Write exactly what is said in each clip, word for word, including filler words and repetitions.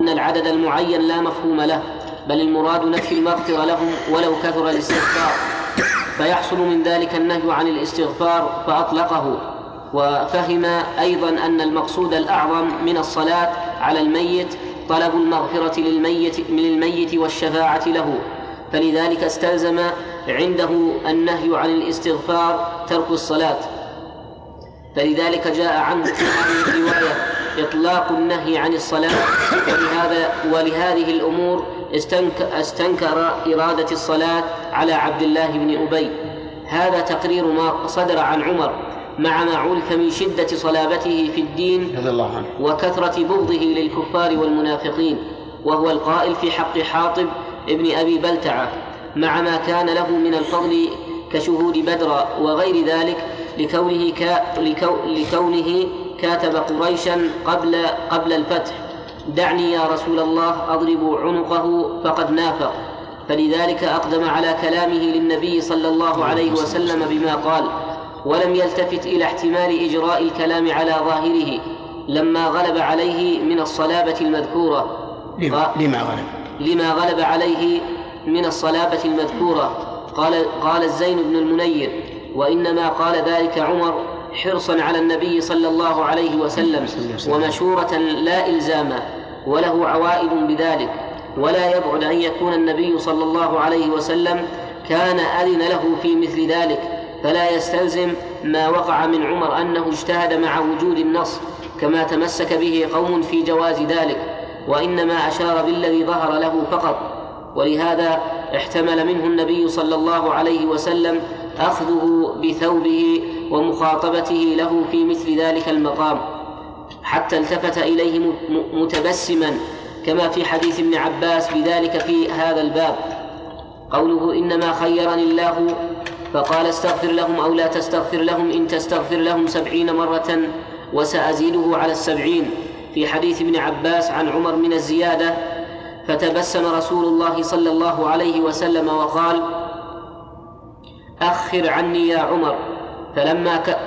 أن العدد المعين لا مفهوم له، بل المراد نفي المغفرة لهم ولو كثر الاستغفار، فيحصل من ذلك النهي عن الاستغفار فأطلقه. وفهم أيضا أن المقصود الأعظم من الصلاة على الميت طلب المغفرة للميت, للميت والشفاعة له، فلذلك استلزم عنده النهي عن الاستغفار ترك الصلاة، فلذلك جاء عنه في هذه الرواية إطلاق النهي عن الصلاة. ولهذا ولهذه الأمور استنكر إرادة الصلاة على عبد الله بن أبي. هذا تقرير ما صدر عن عمر مع ما عرف من شدة صلابته في الدين وكثرة بغضه للكفار والمنافقين، وهو القائل في حق حاطب ابن أبي بلتعة مع ما كان له من الفضل كشهود بدر وغير ذلك، لكونه, كا لكو لكونه كاتب قريشا قبل, قبل الفتح: دعني يا رسول الله أضرب عنقه فقد نافق. فلذلك أقدم على كلامه للنبي صلى الله عليه وسلم بما قال، ولم يلتفت إلى احتمال إجراء الكلام على ظاهره لما غلب عليه من الصلابة المذكورة. لما, لما غلب لما غلب عليه من الصلابة المذكورة. قال, قال الزين بن المنير: وإنما قال ذلك عمر حرصا على النبي صلى الله عليه وسلم ومشورة لا إلزاما، وله عوائد بذلك، ولا يبعد أن يكون النبي صلى الله عليه وسلم كان أذن له في مثل ذلك، فلا يستلزم ما وقع من عمر أنه اجتهد مع وجود النص كما تمسك به قوم في جواز ذلك، وإنما أشار بالذي ظهر له فقط. ولهذا احتمل منه النبي صلى الله عليه وسلم أخذه بثوبه ومخاطبته له في مثل ذلك المقام، حتى التفت إليه متبسما، كما في حديث ابن عباس بذلك في هذا الباب. قوله: إنما خيرني الله فقال استغفر لهم أو لا تستغفر لهم، إن تستغفر لهم سبعين مرة وسأزيده على السبعين، في حديث ابن عباس عن عمر من الزيادة. فتبسم رسول الله صلى الله عليه وسلم وقال: أخر عني يا عمر. فلما ك...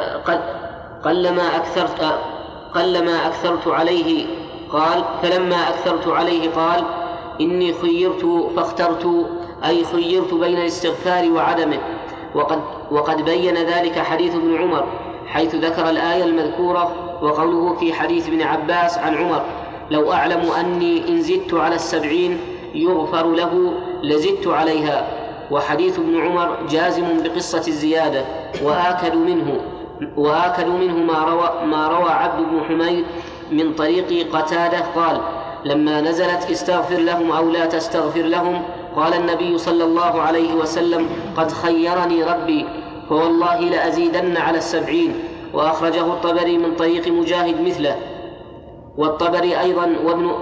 قلما أكثرت قلما أكثرت عليه قال فلما أكثرت عليه قال: إني خيرت فاخترت، أي خيرت بين الاستغفار وعدمه. وقد, وقد بين ذلك حديث ابن عمر حيث ذكر الآية المذكورة، وقوله في حديث ابن عباس عن عمر: لو أعلم أني إن زدت على السبعين يغفر له لزدت عليها. وحديث ابن عمر جازم بقصة الزيادة، وآكد منه وآكد منه ما روى, ما روى عبد بن حميد من طريق قتادة قال: لما نزلت استغفر لهم أو لا تستغفر لهم، قال النبي صلى الله عليه وسلم: قد خيرني ربي فوالله لأزيدن على السبعين. وأخرجه الطبري من طريق مجاهد مثله، والطبري أيضا وابن,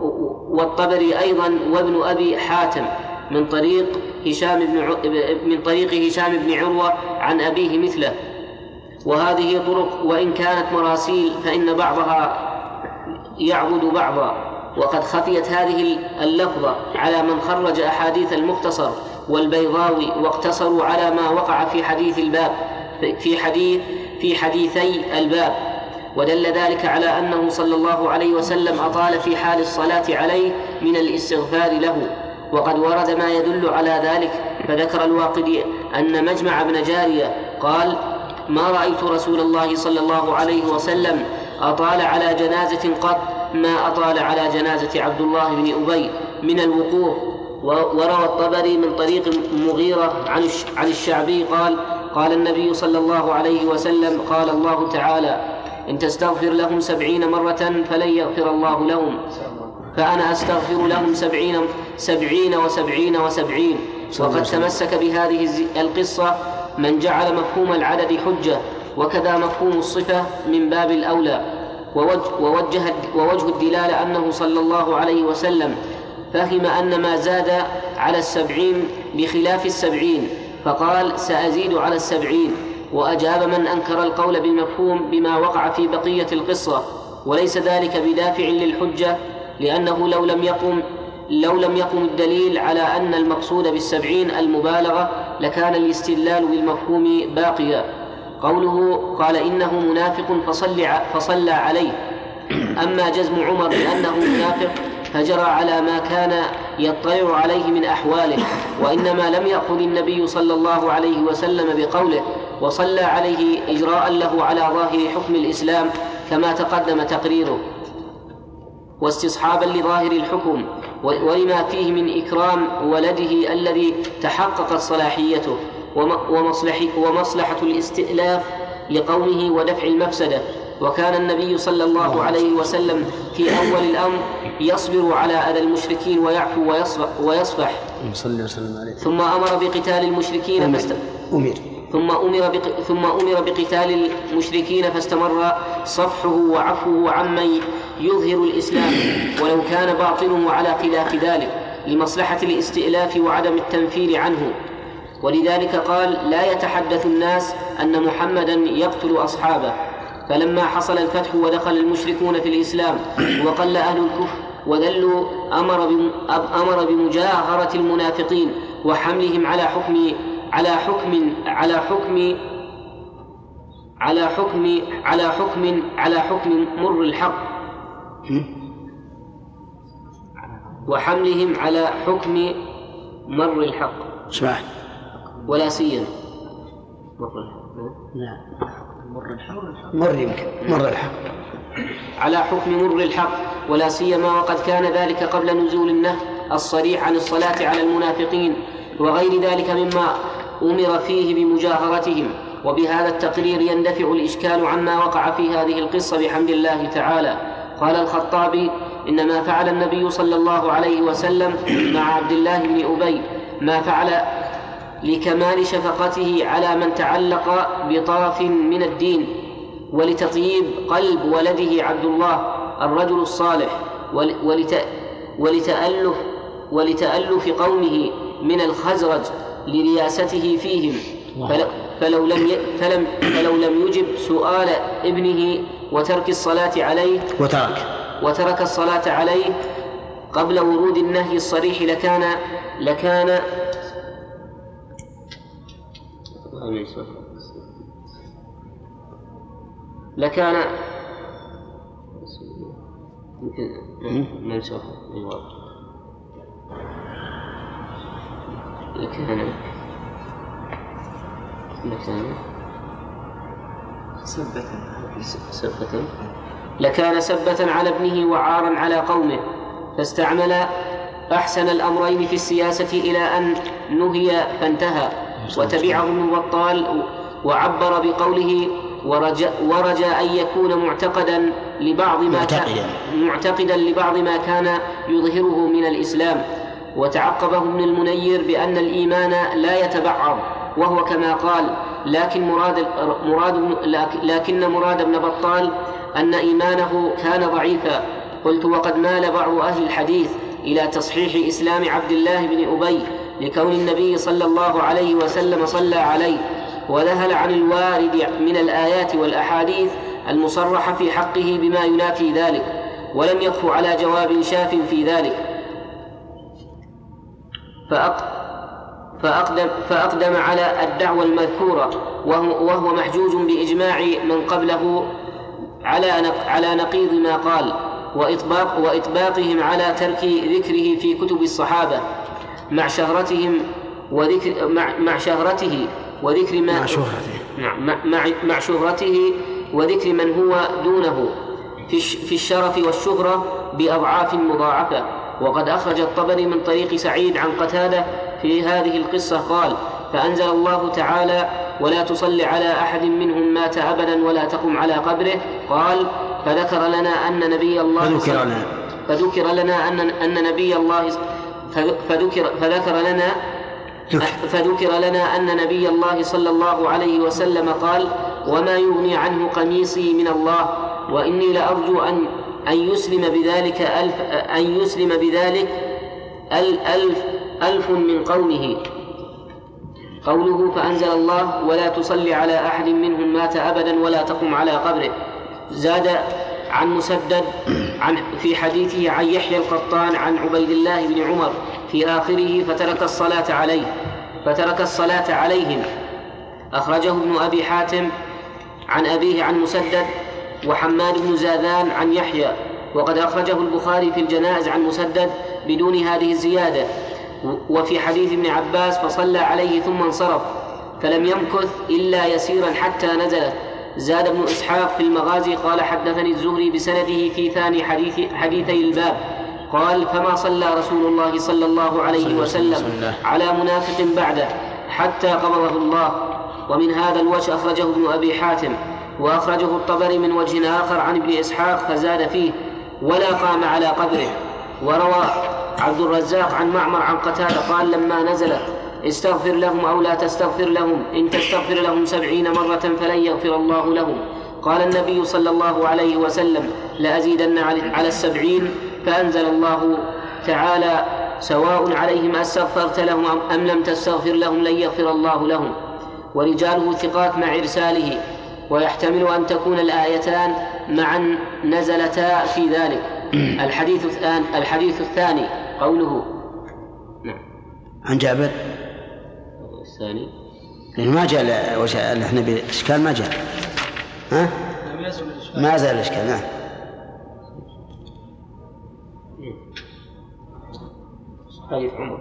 والطبري أيضا وابن أبي حاتم من طريق هشام بن من طريق هشام بن عروة عن أبيه مثله. وهذه طرق وإن كانت مراسيل فإن بعضها يعبد بعضا. وقد خفيت هذه اللفظة على من خرج أحاديث المختصر والبيضاوي واقتصروا على ما وقع في حديث الباب في حديث في حديثي الباب، ودل ذلك على أنه صلى الله عليه وسلم أطال في حال الصلاة عليه من الاستغفار له. وقد ورد ما يدل على ذلك، فذكر الواقدي أن مجمع بن جارية قال: ما رأيت رسول الله صلى الله عليه وسلم أطال على جنازة قط ما أطال على جنازة عبد الله بن أبي من الوقوف. وروى الطبري من طريق مغيرة عن الشعبي قال: قال النبي صلى الله عليه وسلم: قال الله تعالى: إن تستغفر لهم سبعين مرة فلن يغفر الله لهم، فأنا أستغفر لهم سبعين, سبعين وسبعين وسبعين. وقد تمسك بهذه القصة من جعل مفهوم العدد حجة، وكذا مفهوم الصفة من باب الأولى. ووجه, ووجه الدلالة أنه صلى الله عليه وسلم فهم أن ما زاد على السبعين بخلاف السبعين، فقال: سأزيد على السبعين. وأجاب من أنكر القول بالمفهوم بما وقع في بقية القصة، وليس ذلك بدافع للحجة، لأنه لو لم يقم لو لم يقم الدليل على أن المقصود بالسبعين المبالغة لكان الاستدلال بالمفهوم باقيا. قوله: قال إنه منافق فصلى فصلى عليه. أما جزم عمر بأنه منافق فجرى على ما كان يطلع عليه من أحواله، وإنما لم يأخذ النبي صلى الله عليه وسلم بقوله وصلى عليه إجراء له على ظاهر حكم الإسلام كما تقدم تقريره، واستصحابا لظاهر الحكم ولما فيه من إكرام ولده الذي تحققت صلاحيته ومصلحة الاستئلاف لقومه ودفع المفسدة. وكان النبي صلى الله عليه وسلم في أول الأمر يصبر على أذى المشركين ويعفو ويصفح، ثم أمر بقتال المشركين فاست... أمر. ثم أمر, بق... ثم أمر بقتال المشركين فاستمر صفحه وعفوه عمن يظهر الإسلام ولو كان باطنه على خلاف ذلك لمصلحة الاستئلاف وعدم التنفير عنه. ولذلك قال لا يتحدث الناس أن محمدا يقتل أصحابه. فلما حصل الفتح ودخل المشركون في الإسلام وقل أهل الكفر وذلوا أمر, أمر بمجاهرة المنافقين وحملهم على حكم على حكم على حكم على حكم على حكم على حكم مر الحق وحملهم على حكم مر الحق ولا سيما مر الحق مر الحق مر يمكن مر الحق على حكم مر الحق ولا سيما وقد كان ذلك قبل نزول النهي الصريح عن الصلاة على المنافقين وغير ذلك مما أمر فيه بمجاهرتهم. وبهذا التقرير يندفع الإشكال عما وقع في هذه القصة بحمد الله تعالى. قال الخطابي إنما فعل النبي صلى الله عليه وسلم مع عبد الله بن أبي ما فعل لكمال شفقته على من تعلق بطرف من الدين ولتطيب قلب ولده عبد الله الرجل الصالح ولت ولتألف ولتألف قومه من الخزرج لرياسته فيهم فلو لم فلم فلو لم يجب سؤال ابنه وترك الصلاة عليه وترك وترك الصلاة عليه قبل ورود النهي الصريح لكان لكان لكان منسوخ لكان لكان سبة سبة لكان سبة على ابنه وعارا على قومه، فاستعمل أحسن الأمرين في السياسة إلى أن نهي فانتهى. وتبعه ابن بطال وعبر بقوله ورجاء ورجى أن يكون معتقدا لبعض ما كان معتقدا لبعض ما كان يظهره من الإسلام. وتعقبه ابن المنير بأن الإيمان لا يتبعض، وهو كما قال، لكن مراد مراد لكن مراد ابن بطال أن إيمانه كان ضعيفا. قلت وقد مال بعض أهل الحديث إلى تصحيح إسلام عبد الله بن أبي لكون النبي صلى الله عليه وسلم صلى عليه، وذهل عن الوارد من الآيات والأحاديث المصرح في حقه بما ينافي ذلك، ولم يقف على جواب شاف في ذلك، فأقدم, فأقدم على الدعوة المذكورة، وهو, وهو محجوج بإجماع من قبله على على نقيض ما قال، وإطباق وإطباقهم على ترك ذكره في كتب الصحابة مع شهرتهم وذكر مع, مع شهرته وذكر ما مع شهرته مع, مع, مع شهرته وذكر من هو دونه في, في الشرف والشهرة بأضعاف مضاعفة. وقد أخرج الطبري من طريق سعيد عن قتادة في هذه القصة قال: فأنزل الله تعالى: ولا تصل على أحد منهم مات أبدا ولا تقم على قبره. قال: فذكر لنا أن نبي الله فذكر لنا فذكر لنا أن أن نبي الله فذكر فذكر لنا فذكر لنا أن نبي الله صلى الله عليه وسلم قال: وما يغني عنه قميصي من الله، وإني لأرجو أن أن يسلم بذلك ألف أن يسلم بذلك الألف ألف من قومه. قوله فأنزل الله: ولا تصلي على أحد منهم مات أبدا ولا تقم على قبره. زاد عن مسدد عن في حديثه عن يحيى القطان عن عبيد الله بن عمر في آخره: فترك الصلاة عليه فترك الصلاة عليهم. أخرجه ابن أبي حاتم عن أبيه عن مسدد وحماد بن زاذان عن يحيى. وقد أخرجه البخاري في الجنائز عن مسدد بدون هذه الزيادة. وفي حديث ابن عباس فصلى عليه ثم انصرف فلم يمكث إلا يسيرا حتى نزلت. زاد ابن إسحاق في المغازي قال حدثني الزهري بسنده في ثاني حديث حديثي الباب قال فما صلى رسول الله صلى الله عليه وسلم على منافق بعده حتى قبضه الله. ومن هذا الوجه أخرجه ابن أبي حاتم وأخرجه الطبري من وجه آخر عن ابن إسحاق فزاد فيه ولا قام على قبره. وروى عبد الرزاق عن معمر عن قتادة قال لما نزلت استغفر لهم أو لا تستغفر لهم إن تستغفر لهم سبعين مرة فلن يغفر الله لهم. قال النبي صلى الله عليه وسلم لأزيدن على السبعين فأنزل الله تعالى سواء عليهم أستغفرت لهم أم لم تستغفر لهم لن يغفر الله لهم. ورجاله ثقات مع إرساله ويحتمل أن تكون الآيتان معا نزلتا في ذلك. الحديث الثاني, الحديث الثاني قوله عن جابر الثاني لأنه ما جاء وجاء احنا بالإشكال ما جاء ها ما زال الإشكال نعم. حديث عمر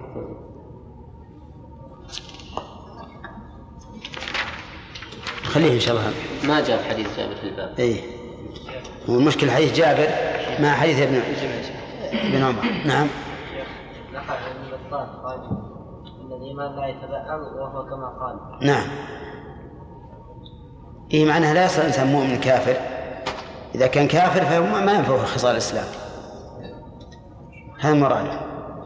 خليه إن شاء الله ما جاء حديث جابر في الباب. إيه والمشكلة حديث جابر مع حديث ابن ابن عمر. نعم. نقل عن البطال قال إن الإيمان لا يتبعض وهو كما قال. نعم. إيه معناها لا يصير إنسان مؤمن كافر. إذا كان كافر فهو ما ينفعه خصال الإسلام. هذا مراده.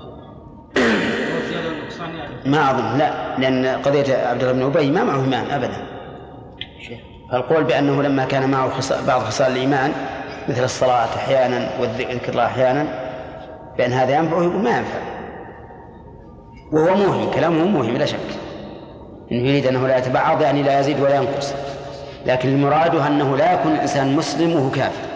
ما أظن لا لأن قضية عبد الله بن أبي ما معه إيمان أبدا. فالقول بأنه لما كان معه بعض خصال الإيمان مثل الصلاة أحيانا والذكر الله أحيانا بأن هذا ينفعه ما ينفع. وهو موهم كلامه موهم لا شك إنه يريد أنه لا يتبعض يعني لا يزيد ولا ينقص. لكن المراد أنه لا يكون الإنسان مسلم وهو كافر.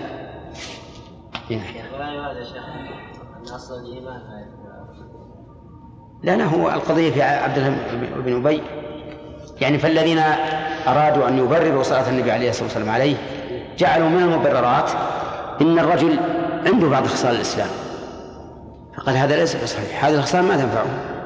لا لا هو القضية في عبد الله بن أبي يعني فالذين أرادوا أن يبرروا صلاة النبي عليه الصلاة والسلام عليه جعلوا من المبررات إن الرجل عنده بعض خصال الإسلام فقال هذا ليس بصحيح هذه الخصال ما تنفعه.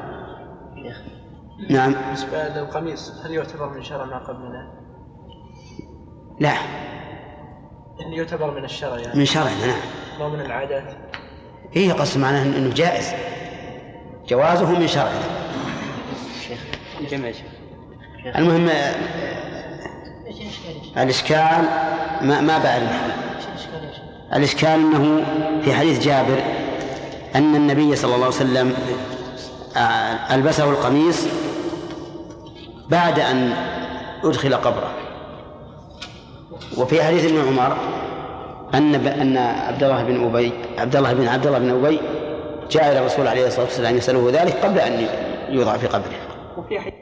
نعم. بالنسبة للقميص هل يعتبر من شرع ما قبلنا؟ لا إنه يعتبر من الشرع يعني. من شرعنا نعم. ومن العادات. إيه قصد معناه إنه جائز جوازه من شرعنا. جميل. المهم الإشكال ما ما بعد الإشكال أنه في حديث جابر أن النبي صلى الله عليه وسلم ألبسه القميص بعد أن أدخل قبره. وفي حديث ابن عمر أن أن عبد الله بن أبي عبد الله بن عبد الله بن أبي جاء إلى الرسول عليه الصلاة والسلام يسأله ذلك قبل أن يوضع في قبره. وفي حديث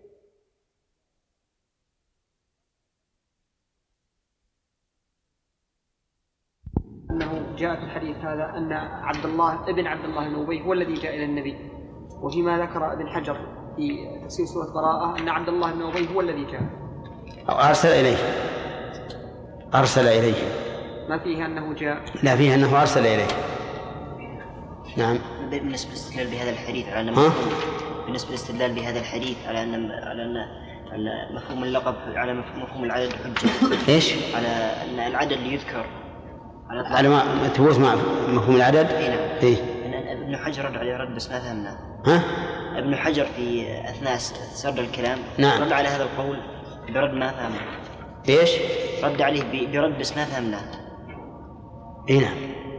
أنه جاء في الحديث هذا أن عبد الله ابن عبد الله بن أبي هو الذي جاء إلى النبي. وفيما ذكر ابن حجر في تفسير سورة براءة أن عبد الله بن أبي هو الذي جاء أو أرسل إليه أرسل إليه ما فيه أنه جاء لا فيه أنه أرسل إليه. نعم. بالنسبة للاستدلال بهذا الحديث على أن مفهوم بالنسبة للاستدلال بهذا الحديث على أن على أن على مفهوم اللقب على مفهوم العدد حجة. إيش؟ على أن العدد اللي يذكر على, على ما تبوث مع مفهوم العدد. إيه. ابن حجر رد عليه رد بس ما فهمنا. ها؟ ابن حجر في أثناء سرد الكلام نعم. رد على هذا القول برد ما فهمنا. إيش؟ رد عليه برد بس ما فهمنا. إيه نعم.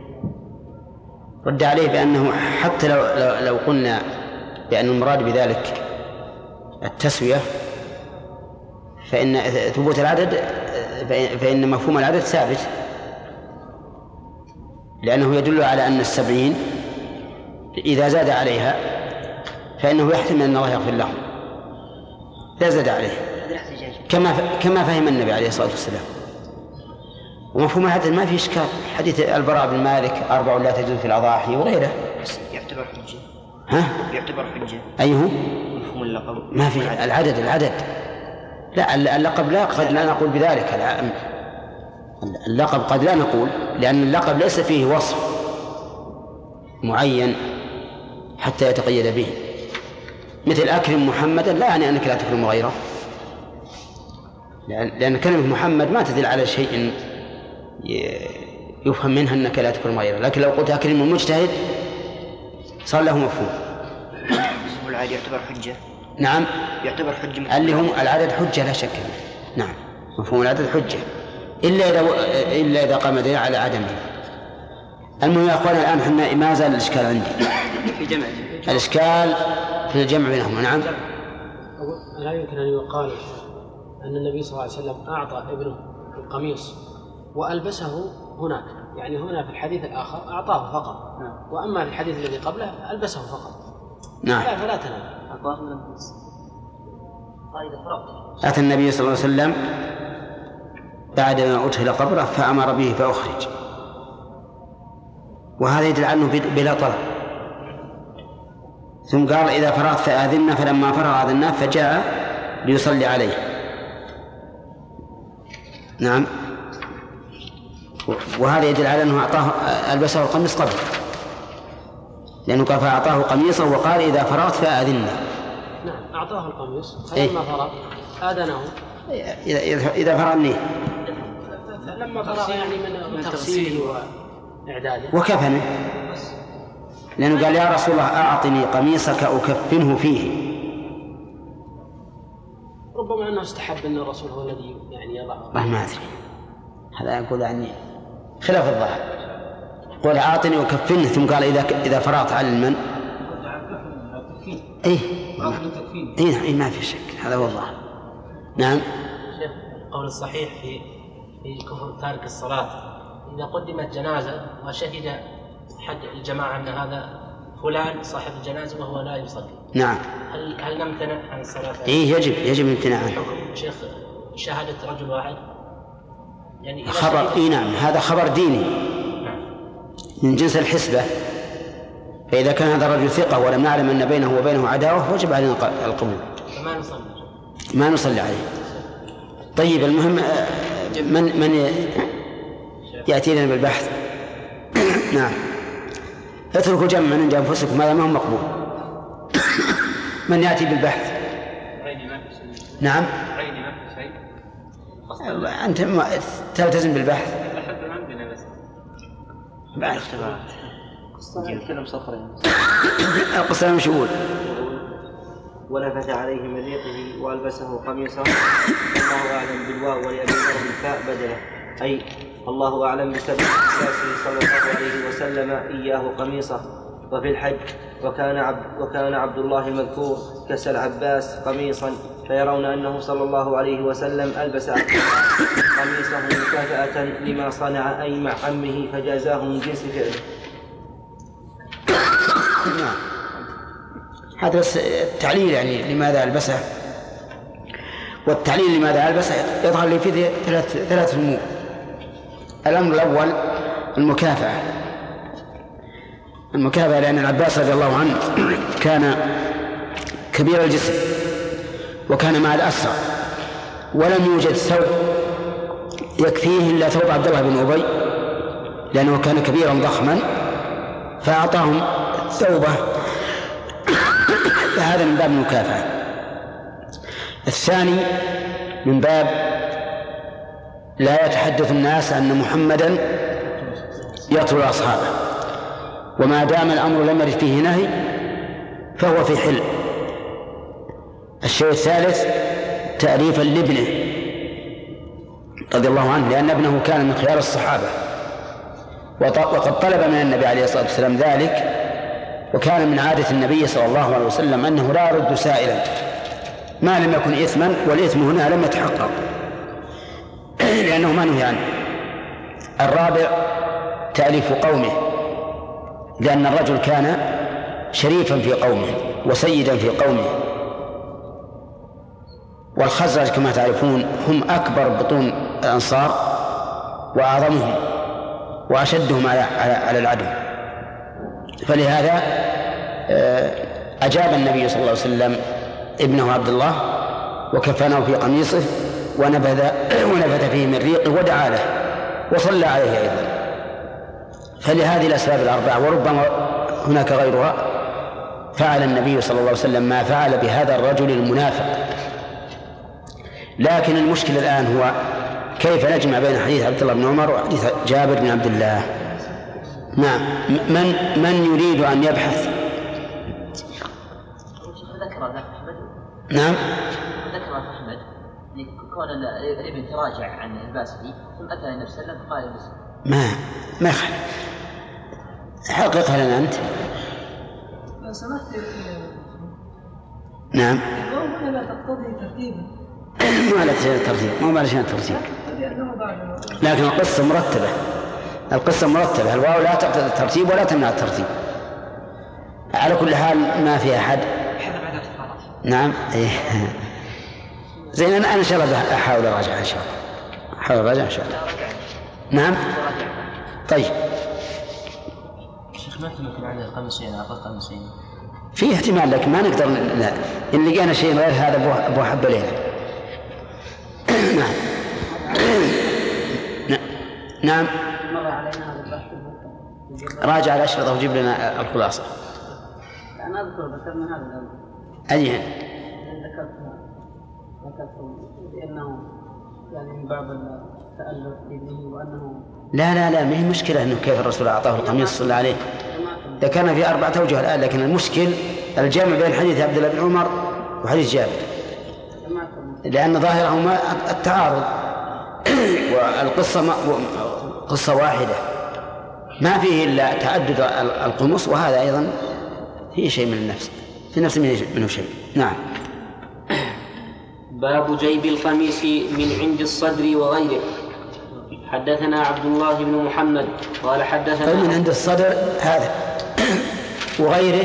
رد عليه بأنه حتى لو لو, لو قلنا بأن المراد بذلك التسوية فإن ثبوت العدد فإن مفهوم العدد ثابت لأنه يدل على أن السبعين إذا زاد عليها فإنه يحتمل أن الله يغفر لهم لا زاد عليه كما كما فهم النبي عليه الصلاة والسلام. ومفهوم العدد ما في إشكال حديث البراء بن مالك أربع لا تجوز في الأضاحي وغيره يعتبر حجة. ها؟ يعتبر حجة. أيه؟ مفهوم اللقب ما في العدد العدد لا اللقب لا قد لا نقول بذلك اللقب قد لا نقول، لأن اللقب ليس فيه وصف معين حتى يتقيد به، مثل أكرم محمدا لا يعني أنك لا تكرم غيره، لأن كلمة محمد ما تدل على شيء يفهم منها أنك لا تكرم غيره، لكن لو قلت أكرم المجتهد صار له مفهوم. والعدد يعتبر حجة. نعم يعتبر حجة. اللي هم العدد حجة لا شك. نعم مفهوم العدد حجة إلا إذا إلا إذا قام دليل على عدمه. المهم يا أخوان الآن حنا ما زال الإشكال عندي في جمع الإشكال في الجمع بينهما. نعم. لا يمكن أن يقال أن النبي صلى الله عليه وسلم أعطى ابنه القميص وألبسه هناك، يعني هنا في الحديث الآخر أعطاه فقط، وأما في الحديث الذي قبله ألبسه فقط. نعم. لا فلا تنام. أتى النبي صلى الله عليه وسلم بعدما أدخل قبره فأمر به فأخرج، وهذا يدل عنه بلا طلب. ثم قال إذا فرغت فآذنا، فلما فرغ آذناه فجاء ليصلي عليه. نعم. وهذا يدل على أنه أعطاه ألبسه القميص قبل، لأنه قال فأعطاه قميصا وقال إذا فرغت فآذنا. نعم أعطاه القميص فلما فرغ آذنه. إذا إذا فرغني لما فرغ يعني من تغسيله وإعداده وكفنه، لأنه قال يا رسول الله أعطني قميصك أكفنه فيه. ربما أنه استحب أن الرسول هو الذي يعني يضعه. ما أدري، هذا يقول يعني خلاف الظاهر. قل أعطني أكفنه، ثم قال إذا إذا فرغت على المن. إيه إيه ما في شك، هذا هو الظاهر. نعم. شيخ القول الصحيح في في كفر تارك الصلاة إذا قدمت جنازة وشهد أحد الجماعة أن هذا فلان صاحب الجنازة وهو لا يصلي. نعم. هل هل نمتنع عن الصلاة؟ إيه يجب يجب الامتناع عنه. حكم شيخ شهادة رجل واحد يعني خبر. إيه نعم هذا خبر ديني من جنس الحسبة، فإذا كان هذا الرجل ثقة ولم نعلم أن بينه وبينه عداوة وجب علينا القبول. فما نصلي ما نصلي عليه. طيب المهم من من يأتي لنا بالبحث. نعم. اتركوا جمعا عند أنفسكم، هذا ما هو مقبول. من يأتي بالبحث. نعم. أنت ما تلتزم بالبحث. بعد اختبارات. يتكلم صخرين. القصة مش يقول. ولفت عليه من ريقه وألبسه قميصا. الله أعلم بالواو ولأبي ذر بالفاء بدله، أي الله أعلم بسبب إحساسه صلى الله عليه وسلم إياه قميصه. وفي الحج وكان عبد, وكان عبد الله المذكور كسى العباس قميصا، فيرون أنه صلى الله عليه وسلم ألبس قميصه مكافأة لما صنع أي مع عمه فجازاه من جنس فعله. هذا بس التعليل يعني لماذا ألبسه، والتعليل لماذا ألبسه يظهر لي فيه ثلاث ثلاث أمور. الأمر الأول المكافأة. المكافأة لأن العباس رضي الله عنه كان كبير الجسم وكان مع الأسرى، ولم يوجد ثوب يكفيه إلا ثوب عبد الله بن أبي لأنه كان كبيرا ضخما، فأعطاهم ثوبه، فهذا من باب المكافأة. الثاني من باب لا يتحدث الناس أن محمدا يقتل أصحابه، وما دام الأمر لم يرد فيه نهي فهو في حل. الشيء الثالث تأليفا لابنه رضي الله عنه، لأن ابنه كان من خيار الصحابة وقد طلب من النبي عليه الصلاة والسلام ذلك، وكان من عادة النبي صلى الله عليه وسلم أنه لا يرد سائلا ما لم يكن إثما، والإثم هنا لم يتحقق لأنه ما نهي عنه. الرابع تأليف قومه، لأن الرجل كان شريفا في قومه وسيدا في قومه، والخزرج كما تعرفون هم أكبر بطون الأنصار وأعظمهم وأشدهم على على العدو، فلهذا أجاب النبي صلى الله عليه وسلم ابنه عبد الله وكفنه في قميصه ونبذ ونبذ فيه من ريقه ودعا له وصلى عليه أيضا. فلهذه الأسباب الأربعة وربما هناك غيرها فعل النبي صلى الله عليه وسلم ما فعل بهذا الرجل المنافق. لكن المشكلة الآن هو كيف نجمع بين حديث عبد الله بن عمر وحديث جابر بن عبد الله. نعم. من من يريد أن يبحث؟ نعم. ذكر أحمد كون الابن تراجع عن الباسلي ثم أتى النبي صلى الله عليه وسلم فقال المسلم ما ما يخالف. حققها لنا أنت. لو سمحت. نعم. هنا لا تقتضي ترتيبا. ما لا ترتيب، مو علشان ترتيب. لكن القصة مرتبة. القصة مرتبة، الواو لا تقتضي الترتيب ولا تمنع الترتيب. على كل حال ما في أحد. نعم. إيه. زين أنا إن شاء الله أحاول أراجع إن شاء الله. أحاول أراجع إن شاء الله. نعم. طيب. شيخ ما تمكن عن القميصين أقل قميصين. في احتمال لكن ما نقدر لا. إن لقينا شيء غير هذا أبو حب لينا. نعم. نعم. مر علينا هذا البحث. راجع الأشرطة وجيب لنا الخلاصة. أنا أذكر ذكرنا هذا الأول. أيها. ذكرتها. ذكرت بأنه يعني من باب التألف لابنه وأنه. لا لا لا ما هي مشكلة إنه كيف الرسول أعطاه القميص صلى عليه. ذكرنا في أربعة أوجه الآن، لكن المشكل الجمع بين حديث عبد الله بن عمر وحديث جابر، لأن ظاهرهما التعارض والقصة ما قصة واحدة ما فيه إلا تعدد القمص، وهذا أيضا فيه شيء من النفس في نفس منه شيء. نعم. باب جيب القميص من عند الصدر وغيره. حدثنا عبد الله بن محمد قال حدثنا من عند الصدر هذا وغيره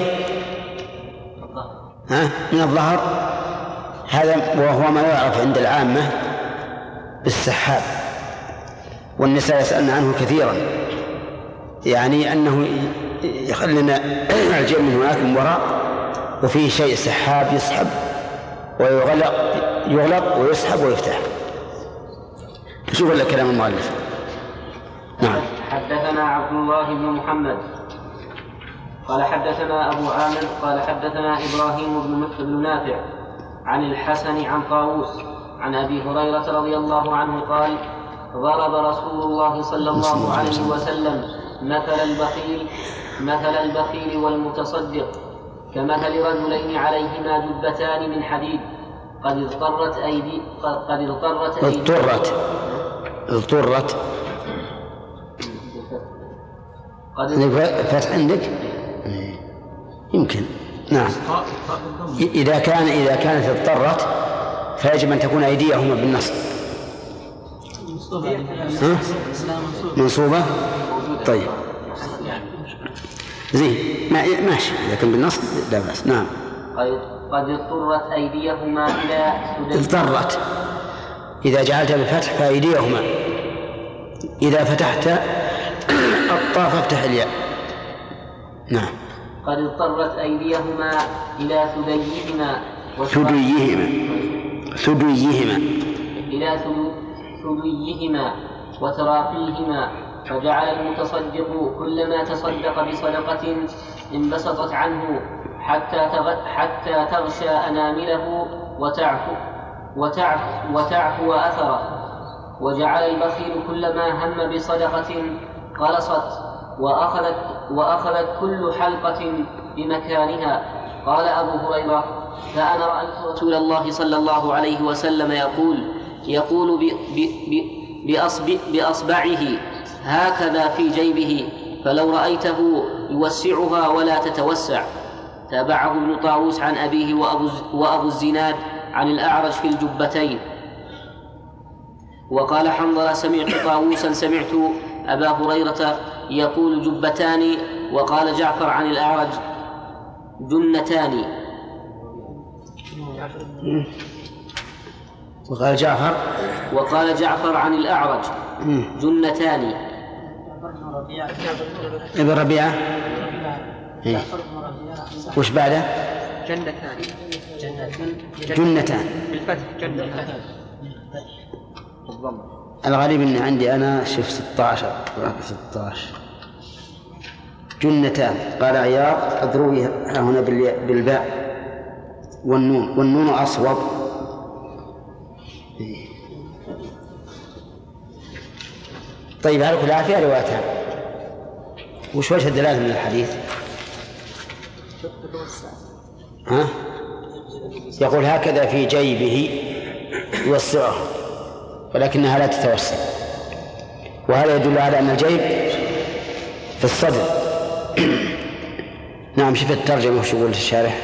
ها من الظهر هذا، وهو ما يعرف عند العامة بالسحاب، والنساء يسألن عنه كثيرا، يعني أنه يخلنا الجيب من هناك من وراء وفيه شيء سحاب يسحب ويغلق يغلق ويسحب ويفتح. شوف لك كلام المؤلف. نعم. حدثنا عبد الله بن محمد قال حدثنا أبو عامر قال حدثنا إبراهيم بن نافع عن الحسن عن طاووس عن أبي هريرة رضي الله عنه قال ضرب رسول الله صلى الله عليه وسلم مثل البخيل مثل البخيل والمتصدق كمثل رجلين عليهما جبتان من حديد قد اضطرت أيدي قد اضطرت أيدي اضطرت اضطرت قد فتح عندك يمكن. نعم. إذا كان إذا كانت اضطرت فيجب أن تكون أيديهما بالنصب. ها؟ منصوبة. طيب زين ماشي، لكن بالنصب لا بأس. نعم. قد اضطرت أيديهما إلى اضطرت إذا جعلت بالفتح فأيديهما، إذا فتحت الطاء فافتح الياء. نعم. قد اضطرت أيديهما إلى ثديهما ثديهما ثديهما إلى ثديهما وتراقيهما، فجعل المتصدق كلما تصدق بصدقة انبسطت عنه حتى حتى تغشى أنامله وتعفو وتعفو وتعفو أثره، وجعل البخيل كلما هم بصدقة قلصت وأخذت وأخذت كل حلقة بمكانها. قال أبو هريرة: فأنا رأيت رسول الله صلى الله عليه وسلم يقول يقول ب ب ب بأصب بأصبعه هكذا في جيبه، فلو رأيته يوسعها ولا تتوسع. تابعه ابن طاووس عن أبيه وأبو, وأبو الزناد عن الأعرج في الجبتين. وقال حنظلة: سمعت طاووسا سمعت أبا هريرة يقول جبتان. وقال جعفر عن الأعرج جنتان. وقال جعفر وقال جعفر عن الأعرج جنتان. ابن ربيعة إيه؟ وش بعده؟ جنتان. جنتان بالفتح جنتان بالضم. الغريب أن عندي أنا شوف ستة عشر ستة عشر جنتان. قال عياض أدروي هنا بالباء والنون، والنون أصوب. طيب على كل عافية روايتها. وش وجه الدلالة من الحديث؟ ها؟ يقول هكذا في جيبه يوسعه ولكنها لا تتوسع، وهذا يدل على أن الجيب في الصدر. نعم. شوف الترجمة وش يقول الشارح.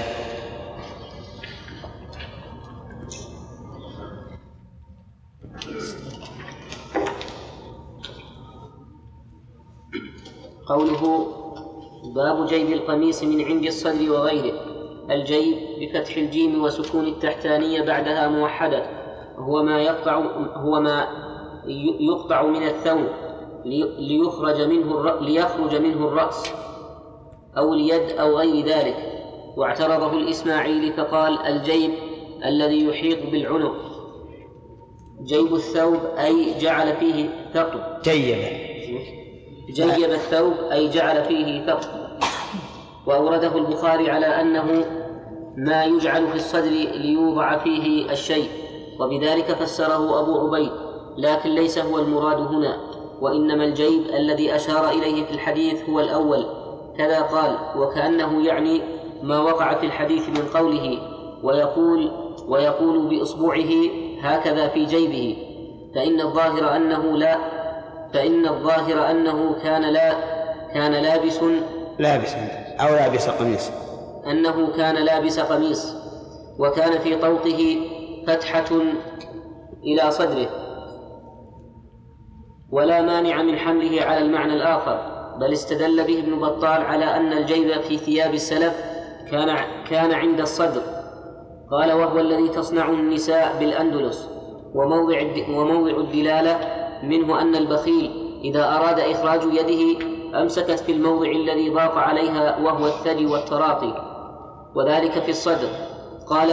قوله باب جيب القميص من عند الصدر وغيره. الجيب بفتح الجيم وسكون التحتانية بعدها موحدة، هو ما يقطع هو ما يقطع من الثوب ليخرج منه ليخرج منه الرأس أو اليد أو غير ذلك. واعترضه الإسماعيلي فقال الجيب الذي يحيط بالعنق. جيب الثوب أي جعل فيه ثقب. جيب جيب الثوب أي جعل فيه ثقب. وأورده البخاري على أنه ما يجعل في الصدر ليوضع فيه الشيء، وبذلك فسره أبو عبيد، لكن ليس هو المراد هنا، وإنما الجيب الذي أشار إليه في الحديث هو الأول. كذا قال، وكأنه يعني ما وقع في الحديث من قوله ويقول ويقول بإصبعه هكذا في جيبه، فإن الظاهر أنه لا فإن الظاهر أنه كان لا كان لابس لابس أو لابس قميص أنه كان لابس قميص، وكان في طوقه فتحة إلى صدره، ولا مانع من حمله على المعنى الآخر، بل استدل به ابن بطال على أن الجيب في ثياب السلف كان كان عند الصدر. قال وهو الذي تصنعه النساء بالأندلس. وموضع وموضع الدلالة منه أن البخيل إذا أراد إخراج يده أمسكت في الموضع الذي ضاق عليها وهو الثدي والتراقي، وذلك في الصدر. قال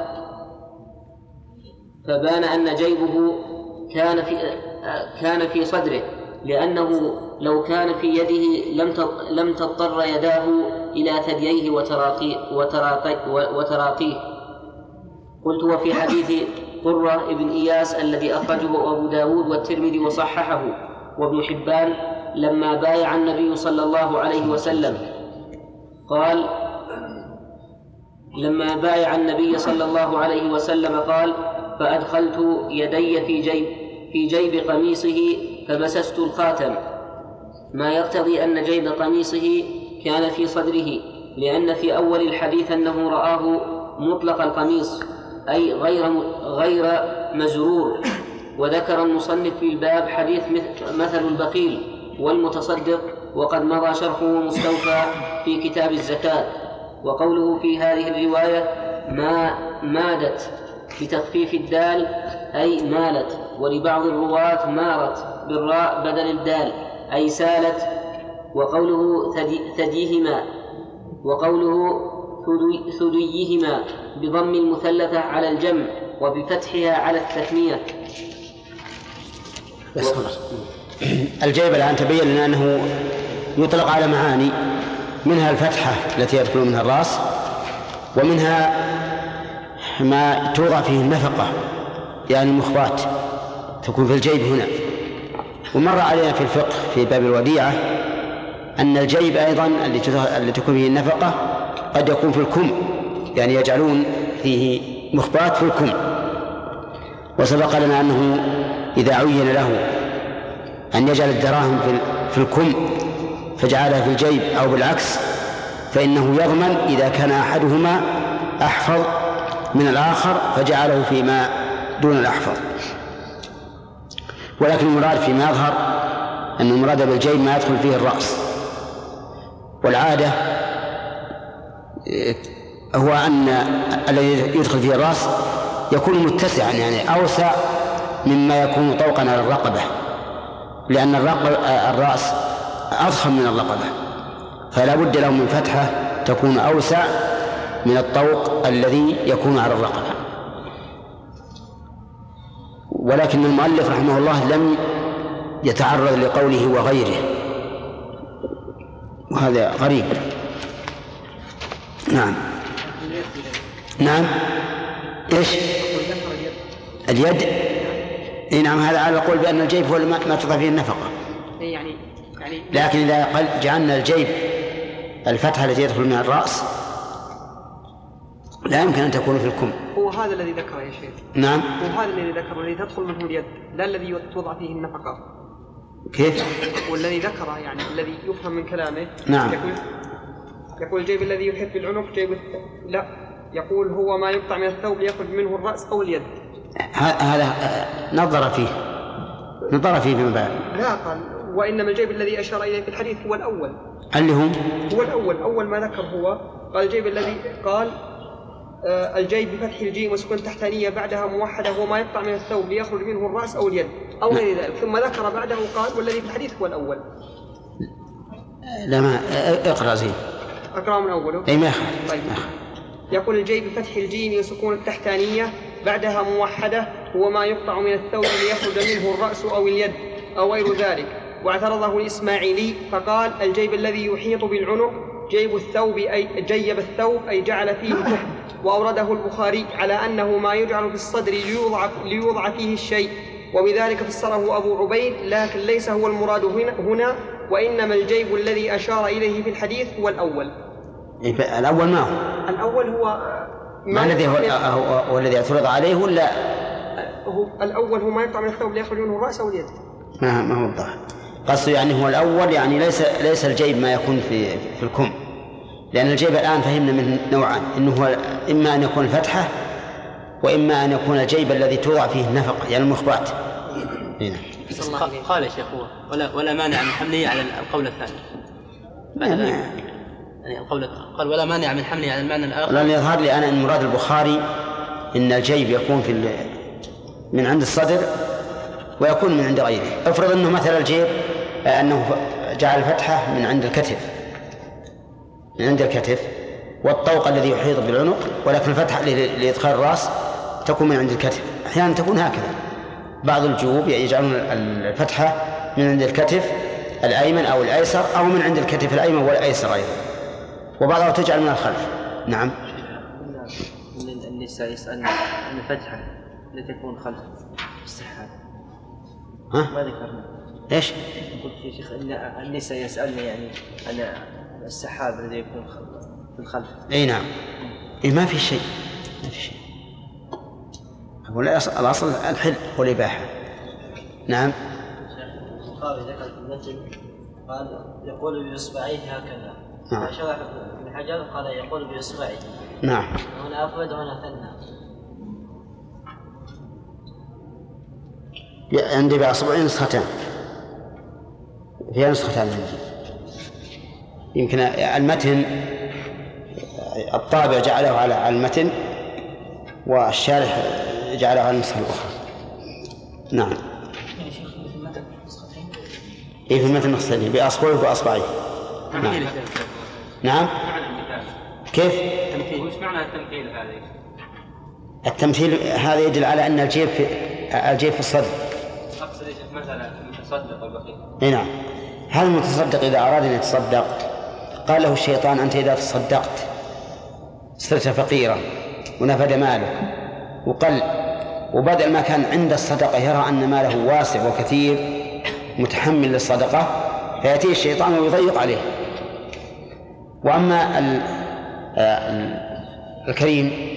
فبان أن جيبه كان في كان في صدره، لأنه لو كان في يده لم لم تضطر يداه إلى ثدييه وتراقيه وتراقيه. قلت وفي حديث قرة ابن إياس الذي أخرجه أبو داود والترمذي وصححه وابن حبان لما بايع النبي صلى الله عليه وسلم، قال لما بايع النبي صلى الله عليه وسلم قال فأدخلت يدي في جيب في جيب قميصه فمسست الخاتم، ما يقتضي أن جيب قميصه كان في صدره، لأن في أول الحديث أنه رآه مطلق القميص أي غير غير مزرور. وذكر المصنف في الباب حديث مثل البخيل والمتصدق، وقد مضى شرحه مستوفى في كتاب الزكاة. وقوله في هذه الرواية ما مادت بتخفيف الدال أي مالت، ولبعض الرواة مارت بالراء بدل الدال أي سالت. وقوله ثديهما وقوله ثديهما بضم المثلثة على الجمع وبفتحها على التثنية. بس خلاص. الجيب الآن تبين لنا أنه يطلق على معاني، منها الفتحة التي يدخل منها الرأس، ومنها ما توضع فيه النفقة يعني المخبات تكون في الجيب هنا. ومر علينا في الفقه في باب الوديعة أن الجيب أيضا اللي تكون فيه النفقة قد يكون في الكم، يعني يجعلون فيه مخبات في الكم. وسبق لنا أنه إذا عين له أن يجعل الدراهم في الكم فجعلها في الجيب أو بالعكس فإنه يضمن إذا كان أحدهما أحفظ من الآخر فجعله فيما دون الأحفظ. ولكن المراد فيما يظهر أن المراد بالجيب ما يدخل فيه الرأس، والعادة هو أن الذي يدخل فيه الرأس يكون متسعا يعني أوسع مما يكون طوقا على الرقبة، لأن الرأس أضخم من الرقبة، فلا بد له من فتحة تكون أوسع من الطوق الذي يكون على الرقبة. ولكن المؤلف رحمه الله لم يتعرض لقوله وغيره، وهذا غريب. نعم نعم ايش اليد؟ اي نعم، هذا على القول بأن الجيب هو ما تضع فيه النفقة. يعني يعني لكن إذا قل جعلنا الجيب الفتحة التي يدخل منها الرأس لا يمكن أن تكون في الكم. هو هذا الذي ذكره يا شيخ. نعم، هو هذا الذي ذكره الذي تدخل منه اليد، لا الذي توضع فيه النفقة. كيف؟ والذي ذكره يعني الذي يفهم من كلامه. نعم. يقول يقول الجيب الذي يحيط بالعنق جيب الثوب. لا، يقول هو ما يقطع من الثوب ليخرج منه الرأس أو اليد. هذا نظر فيه نظر فيه فيما بعد. لا، قال وإنما الجيب الذي أشار إليه في الحديث هو الأول. اللي هو هو الأول، أول ما ذكر هو قال الجيب الذي قال آه الجيب بفتح الجيم وسكون تحتانية بعدها موحدة هو ما يقطع من الثوب ليخرج منه الرأس أو اليد أو غير ذلك، ثم ذكر بعده قال والذي في الحديث هو الأول. لا، ما اقرأ زين. أقرأ من أوله. أي ما يخالف. طيب. يقول الجيب بفتح الجيم وسكون التحتانية بعدها موحدة هو ما يقطع من الثوب ليخرج منه الرأس أو اليد أو غير ذلك. واعترضه الإسماعيلي فقال الجيب الذي يحيط بالعنق جيب الثوب أي جيب الثوب أي جعل فيه ثقب. وأورده البخاري على أنه ما يجعل في الصدر ليوضع, ليوضع فيه الشيء، وبذلك فسره أبو عبيد، لكن ليس هو المراد هنا, هنا وإنما الجيب الذي أشار إليه في الحديث هو الأول. الأول ما هو؟ الأول هو ما الذي هو, هو, هو الذي اعترض عليه ولا هو الأول هو ما يقطع من الثوب ليخرج منه الرأس أو اليد؟ ما ما هو الظاهر قصده، يعني هو الأول، يعني ليس ليس الجيب ما يكون في في الكم، لأن الجيب الآن فهمنا من نوعان، إنه هو إما أن يكون الفتحة وإما أن يكون الجيب الذي توضع فيه النفقة يعني المخبات. قال يا شيخ هو ولا ولا مانع من حمله على القول الثاني. يعني القول قال ولا مانع من حمله على المعنى الآخر. لأن يظهر لي أنا أن مراد البخاري إن الجيب يكون في من عند الصدر ويكون من عند غيره. افرض أنه مثلا الجيب أنه جعل الفتحة من عند الكتف من عند الكتف والطوق الذي يحيط بالعنق، ولكن الفتحة لإدخال الرأس تكون من عند الكتف. أحيانا تكون هكذا، بعض الجيوب يجعلون الفتحة من عند الكتف الأيمن أو الأيسر أو من عند الكتف الأيمن والأيسر أيضا، وبعضها تجعل من الخلف. نعم. النساء يسألن عن الفتحة لتكون خلف السحاب. ها؟ ما ذكرنا. إيش؟ قلت يا شيخ أن النساء يسألن يعني عن السحاب الذي يكون في الخلف. أي نعم. إيه ما في شيء ما في شيء. الأصل الحل والإباحة. نعم. البخاري ذكر في المتن قال يقول بإصبعيه هكذا. نعم. شرح ابن حجر قال يقول بإصبعه. نعم. هنا أفرد وهنا ثنى. عندي بأصبعين نسختان، فيها نسختان عندي. يمكن المتن الطابع جعله على المتن والشارح جعله على النسخة الأخرى. نعم. إيه في المتن نسختين بأصبعه وأصبعيه. نعم. نعم. كيف؟ وش معنى التمثيل هذا؟ التمثيل هذا يدل على أن الجيب في الجيب في الصدر. أقصد مثلا المتصدق والبخيل. إيه نعم. هذا المتصدق إذا أراد أن يتصدق قال له الشيطان أنت إذا تصدقت صرت فقيرا ونفد ماله وقل، وبدل ما كان عند الصدقة يرى أن ماله واسع وكثير متحمل للصدقة فيأتيه الشيطان ويضيق عليه. وأما الكريم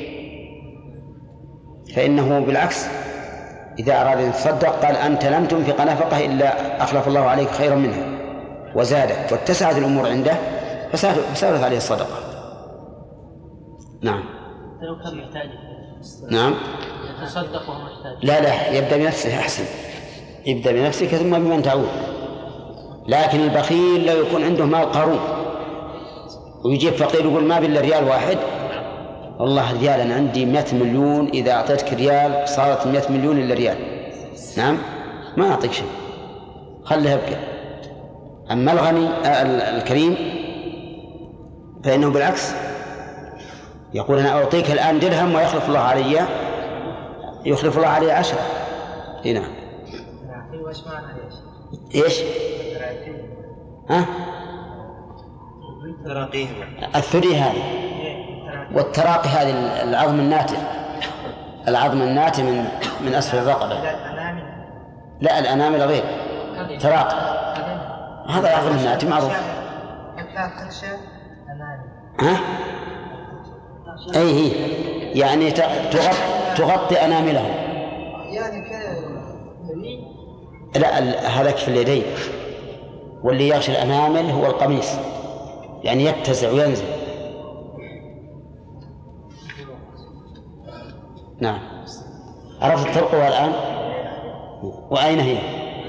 فإنه بالعكس، إذا أراد أن يتصدق قال أنت لم تنفق نفقة إلا أخلف الله عليك خيرا منها وزادت واتسعت الأمور عنده فسارت عليه الصدقة. نعم. لو كان محتاج. نعم. يتصدق وهو محتاج. لا لا، يبدأ بنفسه أحسن، يبدأ بنفسك ثم بمن تعود. لكن البخيل لا يكون عنده مال قارون ويجيب فقير يقول ما بالله ريال واحد، والله ريال أنا عندي مئة مليون، إذا أعطيتك ريال صارت مئة مليون إلا ريال. نعم، ما أعطيك شيء، خليه يبقى. أما الغني الكريم فإنه بالعكس يقول أنا أعطيك الآن درهم ويخلف الله علي يخلف الله علي عشرة، اي نعم. وش معنى ايش؟ ايش؟ ها؟ تراقيه. الثري هذه، والتراقي هذه العظم الناتئ، العظم الناتئ من من اسفل الرقبه. لا الانامل غير تراقي، هذا العظم الناتئ معروف. ها؟ اي هي يعني تغطي تغطي اناملهم. يعني لا هذاك في اليدين، واللي يغشي الانامل هو القميص، يعني يتسع وينزل. نعم. عرفت الطرق الآن؟ وأين هي؟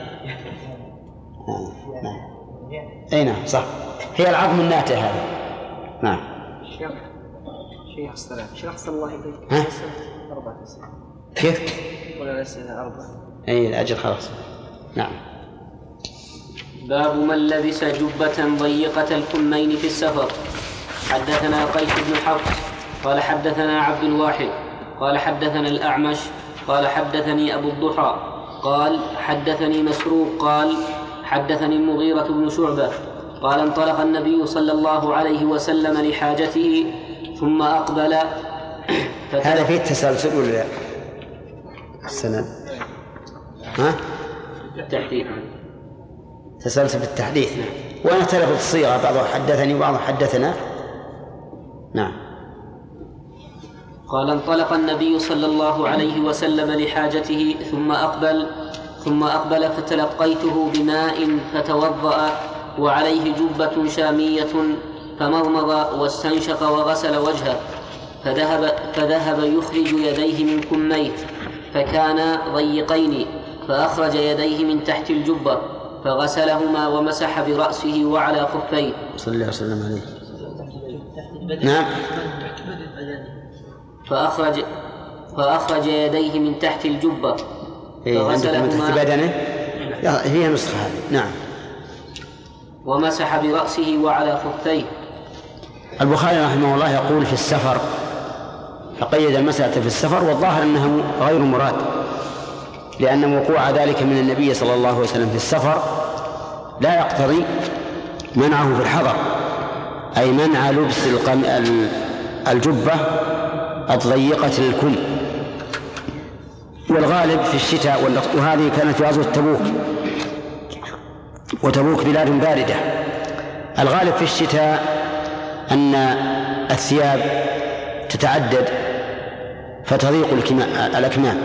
نعم. أي نعم صح، هي العظم الناتئ هذا. نعم. شيخ شيخ السلام شيخ أحسن الله إليك. ها؟ أربعة أسئلة. كيف؟ ولا الأسئلة أربعة. أي الأجل خلاص. نعم. باب من لبس جبة ضيقة الكمين في السفر. حدثنا قيس بن حفص قال حدثنا عبد الواحد قال حدثنا الأعمش قال حدثني أبو الضحى قال حدثني مسروق قال حدثني المغيرة بن شعبة قال انطلق النبي صلى الله عليه وسلم لحاجته ثم أقبل. هذا فيه التسلسل ولا السند؟ ها؟ التحديث. تسلسل في التحديث. وأنا اختلفت الصيغة، بعضها حدثني وبعضها حدثنا. نعم. قال انطلق النبي صلى الله عليه وسلم لحاجته ثم أقبل ثم أقبل فتلقيته بماء فتوضأ وعليه جبة شامية فمضمض واستنشق وغسل وجهه فذهب, فذهب يخرج يديه من كميه فكانا ضيقين فأخرج يديه من تحت الجبة فغسلهما ومسح برأسه وعلى خفيه صلى الله عليه وسلم عليه. نعم. فأخرج فأخرج يديه من تحت الجبة فغسلهما من تحت بدنه هي نسخة هذه. نعم. ومسح برأسه وعلى خفيه. البخاري رحمه الله يقول في السفر، فقيد المسألة في السفر، والظاهر أنها غير مراد، لأن وقوع ذلك من النبي صلى الله عليه وسلم في السفر لا يقتضي منعه في الحضر، أي منع لبس الجبة الضيقة للكم. والغالب في الشتاء، وهذه كانت في غزوة تبوك، وتبوك بلاد باردة، الغالب في الشتاء أن الثياب تتعدد فتضيق الأكمام،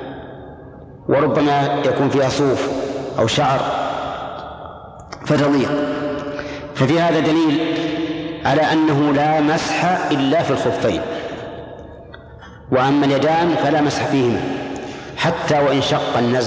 وربما يكون فيها صوف أو شعر فتضيق. ففي هذا دليل على أنه لا مسح إلا في الخفين، وأما اليدان فلا مسح فيهما حتى وإن شق النزع.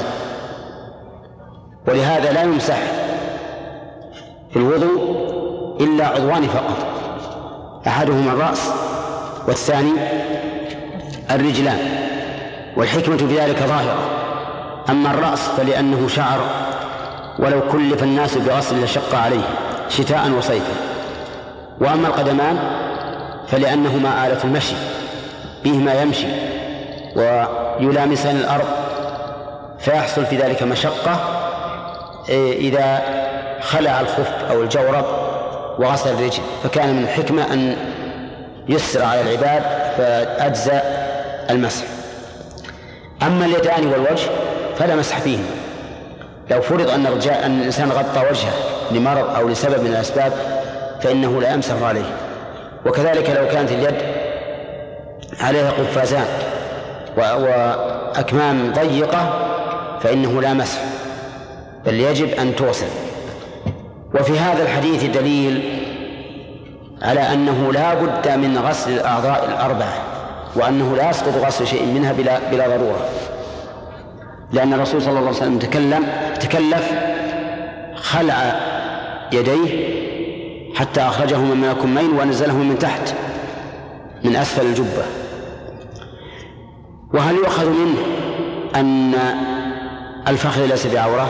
ولهذا لا يمسح في الوضوء إلا عضوان فقط، أحدهما الرأس والثاني الرجلان، والحكمة في ذلك ظاهرة. أما الرأس فلأنه شعر، ولو كلف الناس بغسل لشق عليه شتاء وصيفا. وأما القدمان فلأنهما آلة المشي، بهما يمشي ويلامسان الأرض، فيحصل في ذلك مشقة إذا خلع الخف أو الجورب وغسل الرجل، فكان من الحكمة أن يسر على العباد فأجزأ المسح. أما اليدان والوجه فلا مسح فيهما. لو فرض أن الرجال أن الإنسان غطى وجهه لمرض أو لسبب من الأسباب فإنه لا يمسح عليه. وكذلك لو كانت اليد عليها قفازان وأكمام ضيقة فإنه لا مسح، بل يجب أن توصل. وفي هذا الحديث دليل على أنه لا بد من غسل الأعضاء الأربعة، وأنه لا يسقط غسل شيء منها بلا, بلا ضرورة، لأن الرسول صلى الله عليه وسلم تكلم تكلف خلع يديه حتى أخرجهما من الكمين ونزلهما من تحت من أسفل الجبة. وهل يؤخذ منه أن الفخذ ليس بعورة؟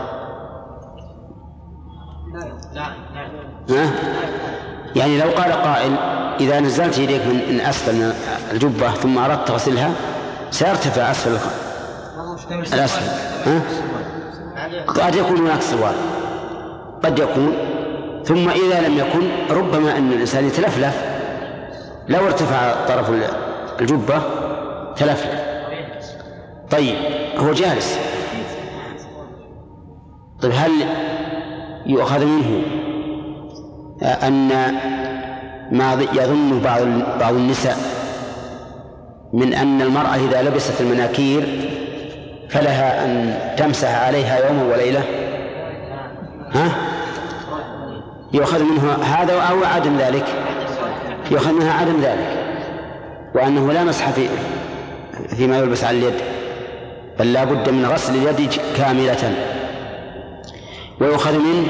لا. يعني لو قال قائل إذا نزلت يديك من أسفل الجبة ثم أردت تغسلها سيرتفع أسفل الخ... الأسفل. ها؟ قد يكون هناك سوار، قد يكون. ثم إذا لم يكن ربما أن الإنسان يتلفلف، لو ارتفع طرف الجبة تلفلف. طيب هو جالس، طيب هل يؤخذ منه أن ما يظن بعض بعض النساء من أن المرأة إذا لبست المناكير فلها أن تمسح عليها يوما وليلة؟ ها؟ يؤخذ منه هذا أو عدم ذلك؟ يؤخذ منها عدم ذلك، وأنه لا مسح في فيما يلبس على اليد، بل لا بد من غسل اليد كاملة. ويؤخذ منه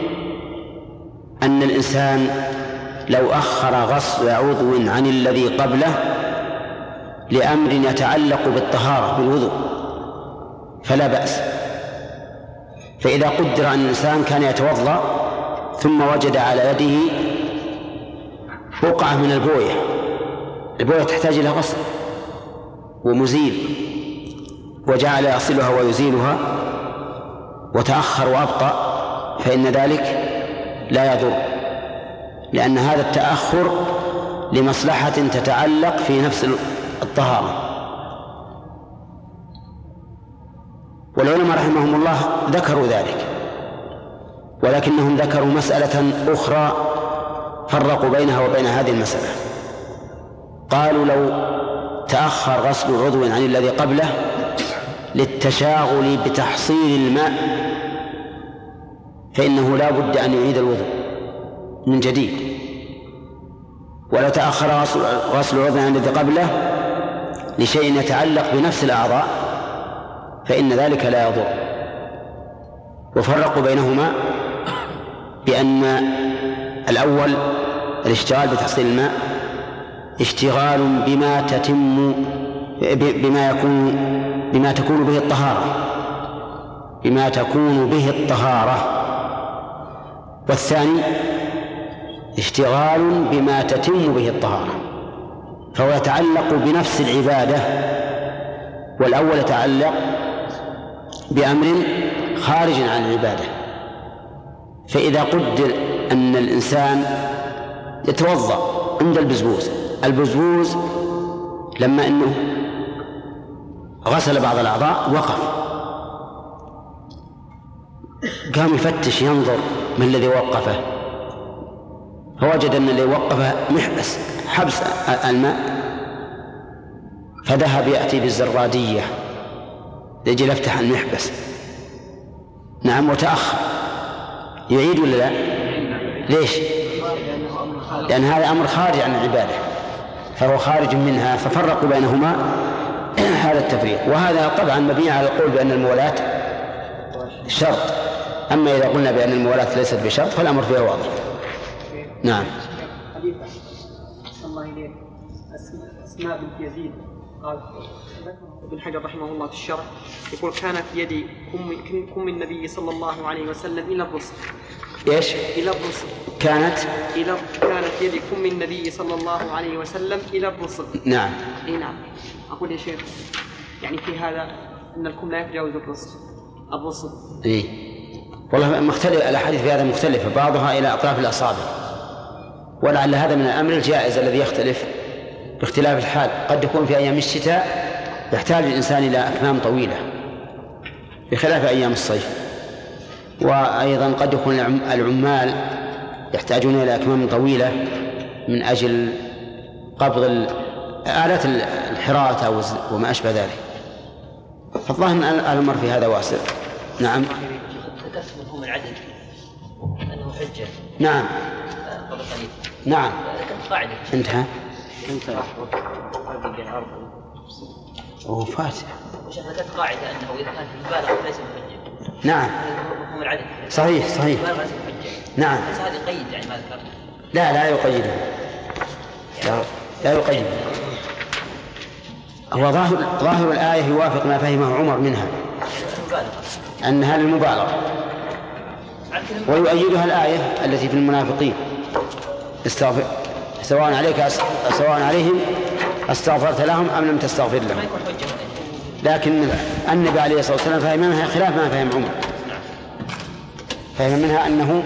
أن الإنسان لو أخر غسل عضو عن الذي قبله لأمر يتعلق بالطهارة بالوضوء فلا بأس. فإذا قدر أن الإنسان كان يتوضأ ثم وجد على يده بقعة من البوية، البوية تحتاج إلى غسل ومزيل، وجعل يغسلها ويزيلها وتأخر وأبطأ، فإن ذلك لا يضر، لأن هذا التأخر لمصلحة تتعلق في نفس الطهارة. والعلماء رحمهم الله ذكروا ذلك، ولكنهم ذكروا مسألة أخرى فرقوا بينها وبين هذه المسألة. قالوا لو تأخر غسل عضو عن الذي قبله للتشاغل بتحصيل الماء فإنه لا بد أن يعيد الوضوء من جديد، ولو تأخر غسل عضو عن الذي قبله لشيء يتعلق بنفس الأعضاء فإن ذلك لا يضر. وفرقوا بينهما بأن الأول الاشتغال بتحصيل الماء اشتغال بما تتم بما يكون بما تكون به الطهارة بما تكون به الطهارة والثاني اشتغال بما تتم به الطهارة، فهو يتعلق بنفس العبادة، والأول يتعلق بأمر خارج عن العبادة. فإذا قدر أن الإنسان يتوضأ عند البزبوز البزبوز لما أنه غسل بعض الأعضاء وقف، قام يفتش ينظر من الذي وقفه، فوجد أن الذي وقفه محبس حبس الماء، فذهب يأتي بالزرادية يجي يفتح المحبس. نعم، وتأخر، يعيد ولا لا؟ ليش؟ لأن هذا أمر خارج عن العبادة فهو خارج منها، ففرقوا بينهما هذا التفريق. وهذا طبعا مبني على القول بأن المولاة شرط، أما إذا قلنا بأن المولاة ليست بشرط فالأمر فيها واضح. نعم. حديث الله إليه أسماء بنت يزيد قال ابن حجر رحمه الله في الشرح يقول كانت يدي كم, كم النبي صلى الله عليه وسلم إلى الرسل. إيش؟ إلى الرسل. كانت إلى كانت يدي كم النبي صلى الله عليه وسلم إلى الرسل. نعم. إيه نعم. أقول يا شيخ يعني في هذا أن الكم لا يتجاوز الرسل الرسل. إيه والله مختلف، الأحاديث في هذا مختلفة، بعضها إلى أطراف الأصابع، ولعل هذا من الأمر الجائز الذي يختلف باختلاف الحال. قد يكون في أيام الشتاء يحتاج الإنسان إلى أكمام طويلة بخلاف أيام الصيف، وأيضا قد يكون العمال يحتاجون إلى أكمام طويلة من أجل قبض آلات الحراثة وما أشبه ذلك، فالظاهر أن الأمر في هذا واسع. نعم. ذكرت مفهوم العدل أنه حجة. نعم. قبل قليل. نعم. ذكرت قاعدة. انتهى. انتهى. أوه فاتح. وشيخ ذكرت قاعدة أنه إذا كانت المبالغة ليس بحجة. نعم. مفهوم العدل. صحيح صحيح. المبالغة ليس بحجة. نعم. بس هذا يقيد يعني ما ذكرت. لا لا يقيده. لا, لا يقيده. هو ظاهر ظاهر الآية يوافق ما فهمه عمر منها أنها للمبالغة، ويؤيدها الآية التي في المنافقين استغفر سواء عليك سواء عليهم استغفرت لهم أم لم تستغفر لهم. لكن النبي عليه الصلاة والسلام فهم منها خلاف ما فهم عمر. فهم منها أنه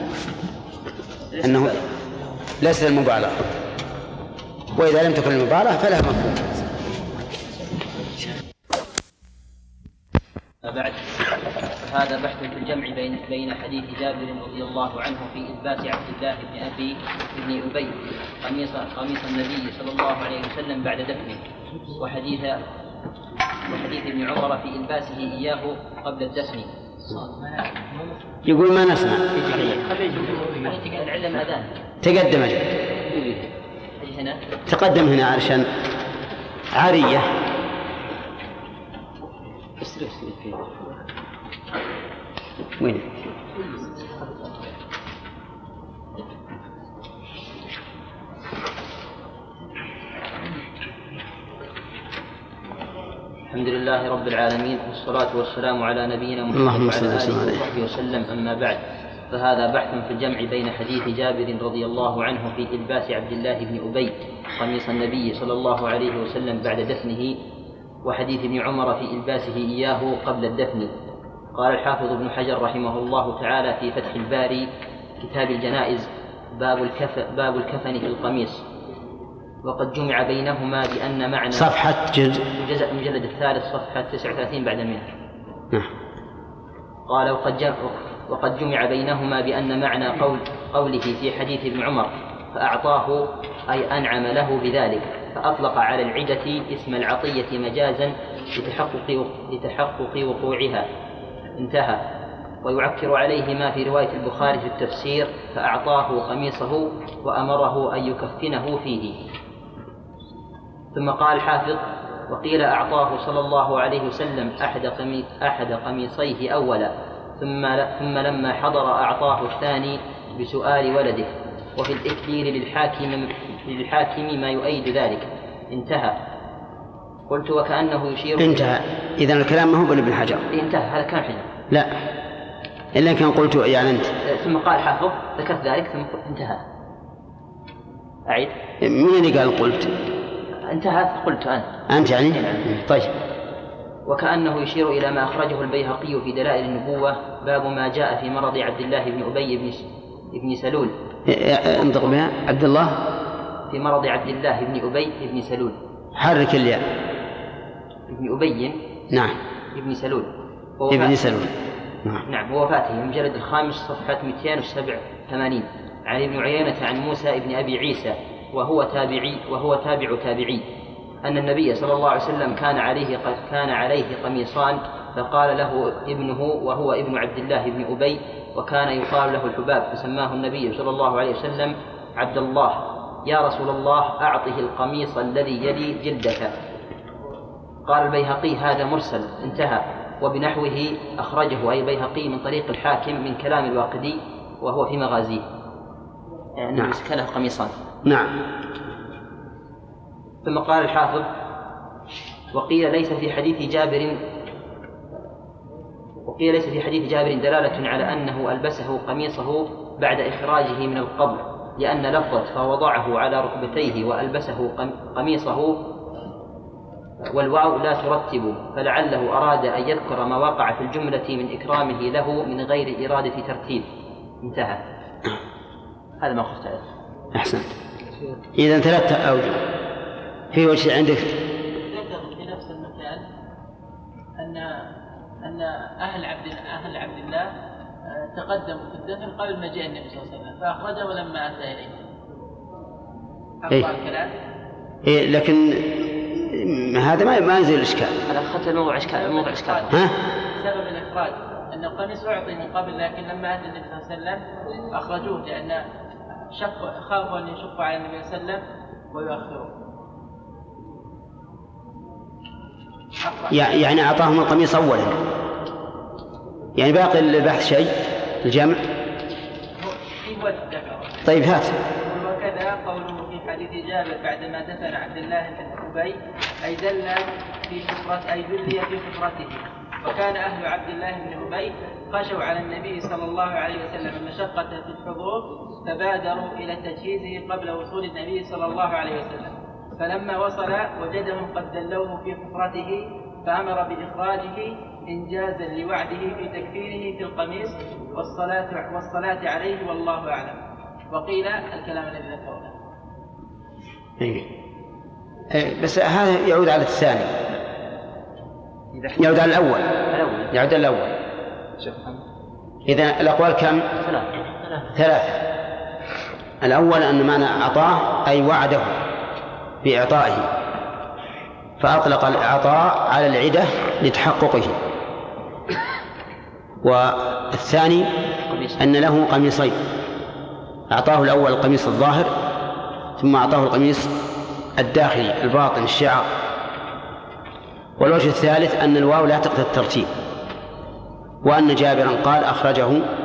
أنه ليس المبالغة، وإذا لم تكن المبالغة فلا مفهوم. بعد هذا بحث في الجمع بين بين حديث جابر رضي الله عنه في إلباس عبد الله بن أبي بن أبي قميص قميص النبي صلى الله عليه وسلم بعد دفنه، وحديث وحديث ابن عمر في إلباسه إياه قبل الدفن. يقول ما نسمع. العلم أذان تقدم هنا تقدم هنا علشان عارية. وين؟ الحمد لله رب العالمين، والصلاة والسلام على نبينا محمد وعلى آله وصحبه وسلم. أما بعد، فهذا بحث في الجمع بين حديث جابر رضي الله عنه في إلباس عبد الله بن أبي قميص النبي صلى الله عليه وسلم بعد دفنه، وحديث ابن عمر في إلباسه إياه قبل الدفن. قال الحافظ ابن حجر رحمه الله تعالى في فتح الباري كتاب الجنائز: باب الكفن, باب الكفن في القميص. وقد جمع بينهما بأن معنى صفحة جزء المجلد الثالث صفحة تسعة وثلاثين بعد المئة. قال وقد جمع, وقد جمع بينهما بأن معنى قول قوله في حديث ابن عمر فأعطاه أي أنعم له بذلك، فأطلق على العدة اسم العطية مجازا لتحقق, لتحقق وقوعها، انتهى. ويعكر عليه ما في رواية البخاري في التفسير فأعطاه قميصه وأمره أن يكفنه فيه. ثم قال الحافظ: وقيل أعطاه صلى الله عليه وسلم أحد, قمي أحد قميصيه أولا، ثم, ثم لما حضر أعطاه الثاني بسؤال ولده، وفي الإكليل للحاكم, للحاكم ما يؤيد ذلك، انتهى. قلت وكأنه يشير انتهى. إذن الكلام ما هو بن حجر، انتهى. هذا كان حجر لا إلا كان قلت يعني أنت. ثم قال حافظ ذكرت ذلك ثم انتهى. أعيد. من اللي قال قلت؟ انتهى قلت أنت. أنت يعني؟ طيب. وكأنه يشير إلى ما أخرجه البيهقي في دلائل النبوة: باب ما جاء في مرض عبد الله بن أبي بن, بن سلول. انطق بها. عبد الله في مرض عبد الله بن أبي بن سلول. حرك الياء. ابن أبي نعم ابن سلول. ابن سلول نعم. نعم. ووفاته المجلد الخامس صفحة مئتين وسبعة وثمانين عن ابن عيينة عن موسى ابن أبي عيسى وهو تابعي وهو تابع تابعي أن النبي صلى الله عليه وسلم كان عليه كان عليه قميصان، فقال له ابنه وهو ابن عبد الله بن أبي وكان يقال له الحباب، فسماه النبي صلى الله عليه وسلم عبد الله: يا رسول الله أعطه القميص الذي يلي جلدك. قال البيهقي: هذا مرسل، انتهى. وبنحوه أخرجه أي بيهقي من طريق الحاكم من كلام الواقدي وهو في مغازيه، يعني نعم. له قميصان. نعم. ثم قال الحافظ: وقيل ليس في حديث جابر وقيل ليس في حديث جابر دلالة على أنه ألبسه قميصه بعد إخراجه من القبر، لأن لفظة فوضعه على ركبتيه وألبسه قميصه والواو لا ترتب، فلعله أراد أن يذكر ما وقع في الجملة من إكرامه له من غير إرادة ترتيب، انتهى. هذا ما قلت عليه. أحسن. إذن ثلاثة أوجه. في وجه عندك ذكر في نفس المكان أن أن أهل عبد أهل عبد الله تقدموا في الدفن قبل مجيء النبي صلى الله عليه وسلم، فأخرجه ولما أتى إليه. أقوى الكلام. إيه لكن هذا ما ما يزيل الإشكال. هذا أخذت الموضوع إشكال موضوع إشكال. ها؟ سبب الإخراج أن القميص أعطي من قبل، لكن لما أتى النبي صلى الله عليه وسلم أخرجوه لأن شق خافوا أن يشقوا على النبي صلى الله عليه وسلم ويؤخروه. يعني أعطاهم القميص أولا، يعني باقي البحث شيء الجمع. طيب هات. وكذا قوله في حديث جابر بعدما دفن عبد الله بن أبي أي دل في حفرة أي دلي في حفرته، وكان أهل عبد الله بن أبي خشوا على النبي صلى الله عليه وسلم المشقة في الحضور فبادروا إلى تجهيزه قبل وصول النبي صلى الله عليه وسلم، فلما وصل وجدهم قد دلوه في حفرته فأمر بإخراجه إنجازا لوعده في تكفيره في القميص والصلاة, والصلاة عليه والله أعلم. وقيل الكلام الذي ذكرنا. إيه بس هذا يعود على الثاني، يعود على الأول، يعود على الأول. إذا الأقوال كم؟ ثلاثة. الأول أن معنى أعطاه أي وعده بإعطائه، فأطلق الإعطاء على العدة لتحققه. والثاني أن له قميصين، أعطاه الأول القميص الظاهر ثم أعطاه القميص الداخلي الباطن الشعر. والوجه الثالث أن الواو لا تقتضي الترتيب، وأن جابرا قال أخرجه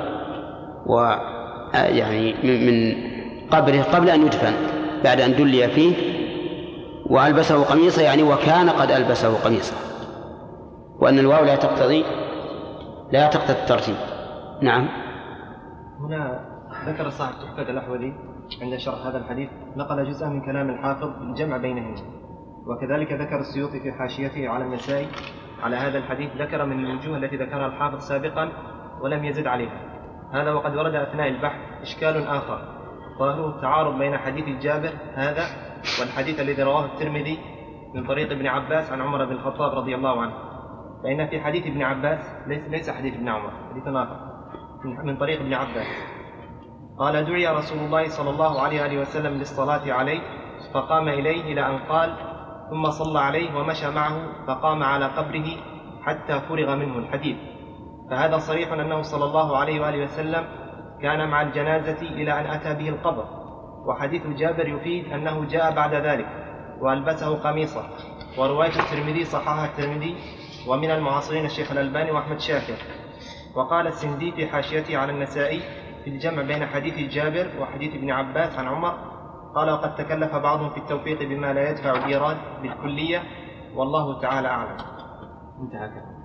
ويعني من قبره قبل أن يدفن بعد أن دلي فيه، وألبسه قميصه يعني وكان قد ألبسه قميصه، وأن الواو لا تقتضي لا تقتضي الترتيب. نعم. هنا ذكر صاحب تحفة الأحوذي عند شرح هذا الحديث نقل جزءا من كلام الحافظ الجمع بينهما، وكذلك ذكر السيوطي في حاشيته على النسائي على هذا الحديث ذكر من الوجوه التي ذكرها الحافظ سابقا ولم يزد عليها. هذا وقد ورد أثناء البحث إشكال آخر وهو التعارض بين حديث جابر هذا والحديث الذي رواه الترمذي من طريق ابن عباس عن عمر بن الخطاب رضي الله عنه. فإن في حديث ابن عباس ليس, ليس حديث ابن عمر، حديث آخر من طريق ابن عباس قال دعي رسول الله صلى الله عليه وسلم للصلاة عليه فقام إليه إلى أن قال ثم صلى عليه ومشى معه فقام على قبره حتى فرغ منه الحديث. فهذا صريح أنه صلى الله عليه وآله وسلم كان مع الجنازة إلى أن أتى به القبر. وحديث جابر يفيد أنه جاء بعد ذلك وألبسه قميصه. ورواية الترمذي صححها الترمذي ومن المعاصرين الشيخ الألباني وأحمد شاكر. وقال السندي في حاشيته على النسائي في الجمع بين حديث جابر وحديث ابن عباس عن عمر قال وقد تكلف بعضهم في التوفيق بما لا يدفع الإيراد بالكلية والله تعالى أعلم. انتهى كلام.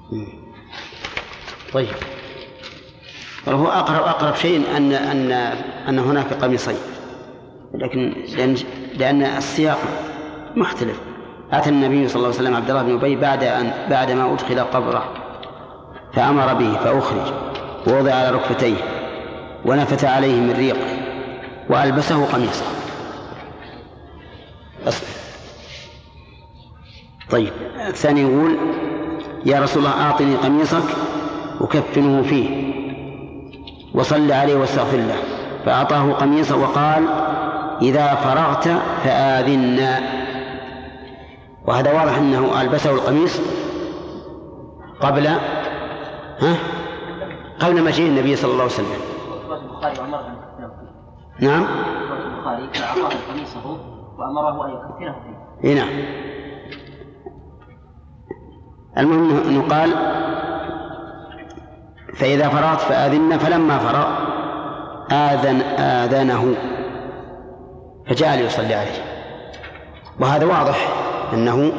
طيب، وهو أقرب أقرب شيء أن أن أن هناك قميصين، لكن لأن, لأن السياق مختلف. أتى النبي صلى الله عليه وسلم عبد الله بن أبي بعد أن بعد ما أدخل قبره فأمر به فأخرج ووضع على ركبتيه ونفث عليه من ريقه وألبسه قميصه. أصبح. طيب، الثاني يقول يا رسول الله أعطني قميصك وكفنه فيه وصل عليه واستغفر له، فأعطاه قميصه وقال إذا فرغت فآذنا. وهذا واضح أنه ألبسه القميص قبل ها قبل مجيء النبي صلى الله عليه وسلم. نعم. البخاري فأعطاه قميصه وأمره أن يكفنه فيه. نعم. المهم أنه قال فإذا فرغت فآذنا، فلما فرغ آذن آذنه فجاء ليصلي عليه. وهذا واضح أنه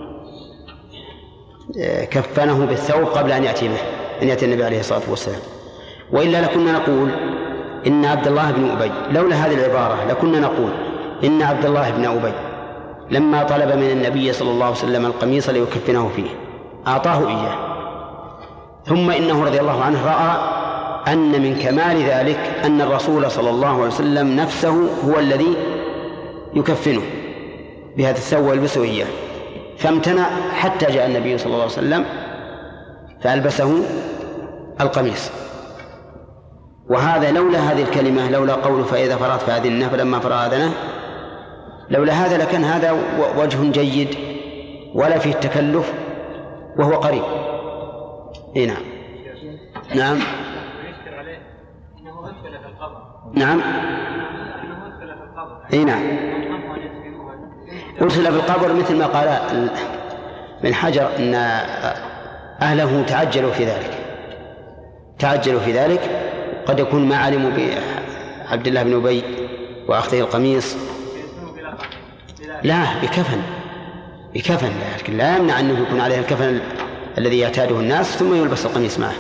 كفنه بالثوب قبل أن يأتي به أن يأتي النبي عليه الصلاة والسلام. وإلا لكنا نقول إن عبد الله بن أبي، لولا هذه العبارة لكنا نقول إن عبد الله بن أبي لما طلب من النبي صلى الله عليه وسلم القميص ليكفنه فيه أعطاه إياه، ثم إنه رضي الله عنه رأى أن من كمال ذلك أن الرسول صلى الله عليه وسلم نفسه هو الذي يكفنه بهذا الثوب ويلبسه إياه، فامتنع حتى جاء النبي صلى الله عليه وسلم فألبسه القميص. وهذا لولا هذه الكلمة، لولا قوله فإذا فرغت فآذنه فلما فرغ آذنه، لولا هذا لكان هذا وجه جيد ولا فيه التكلف وهو قريب. إيه نعم. نعم. نعم. إيه نعم. أدخل في القبر مثل ما قال ابن حجر أن أهله تعجلوا في ذلك تعجلوا في ذلك قد يكون ما علموا بعبد الله بن أبي وأخذه القميص، لا بكفن بكفن لكن لا يمنع أنه يكون عليه الكفن الذي يعتاده الناس ثم يلبس القميص معه.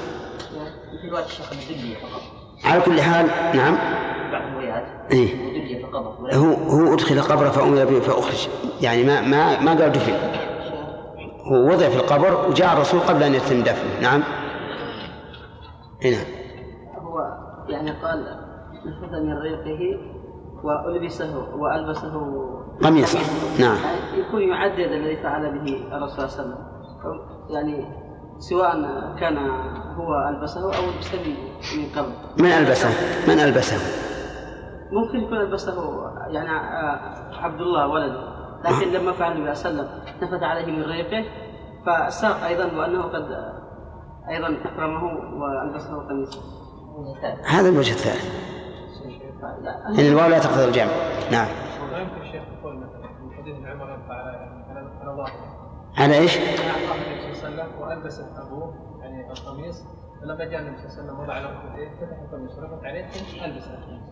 على كل حال نعم. إيه؟ هو هو أدخل قبره فأمر به فأخرج، يعني ما ما ما قال دفن، هو وضع في القبر وجاء الرسول قبل أن يتم دفنه. نعم. هنا هو يعني قال نفذ من ريقه وألبسه وألبسه قميصا. نعم. يكون يعدد الذي فعل به الرسول صلى الله عليه وسلم، يعني سواء كان هو ألبسه أو ألبسه من قبل. من ألبسه؟ من ألبسه؟ ممكن يكون ألبسه يعني عبد الله ولده، لكن لما فعل النبي صلى الله عليه وسلم نفذ عليه من ريقه فساق أيضا وأنه قد أيضا أكرمه وألبسه قميصا. هذا الوجه الثالث، إن الواو لا تقتضي الجمع. نعم. ما يمكن الشيخ يقول مثلا من حديث عمر يبقى على على ظاهره. على ايش؟ أعطاه النبي صلى الله عليه وسلم وألبس أبوه يعني القميص، فلما جاء النبي صلى الله عليه وسلم وضع له ركبتيه فتح القميص ورفعت عليه ألبس القميص.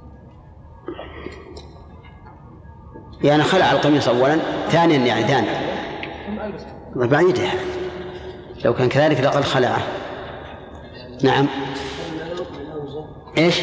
يعني خلع القميص أولا، ثانيا يعني ثاني ثم ألبس. بعيدة، لو كان كذلك لقد خلعه. نعم. ايش؟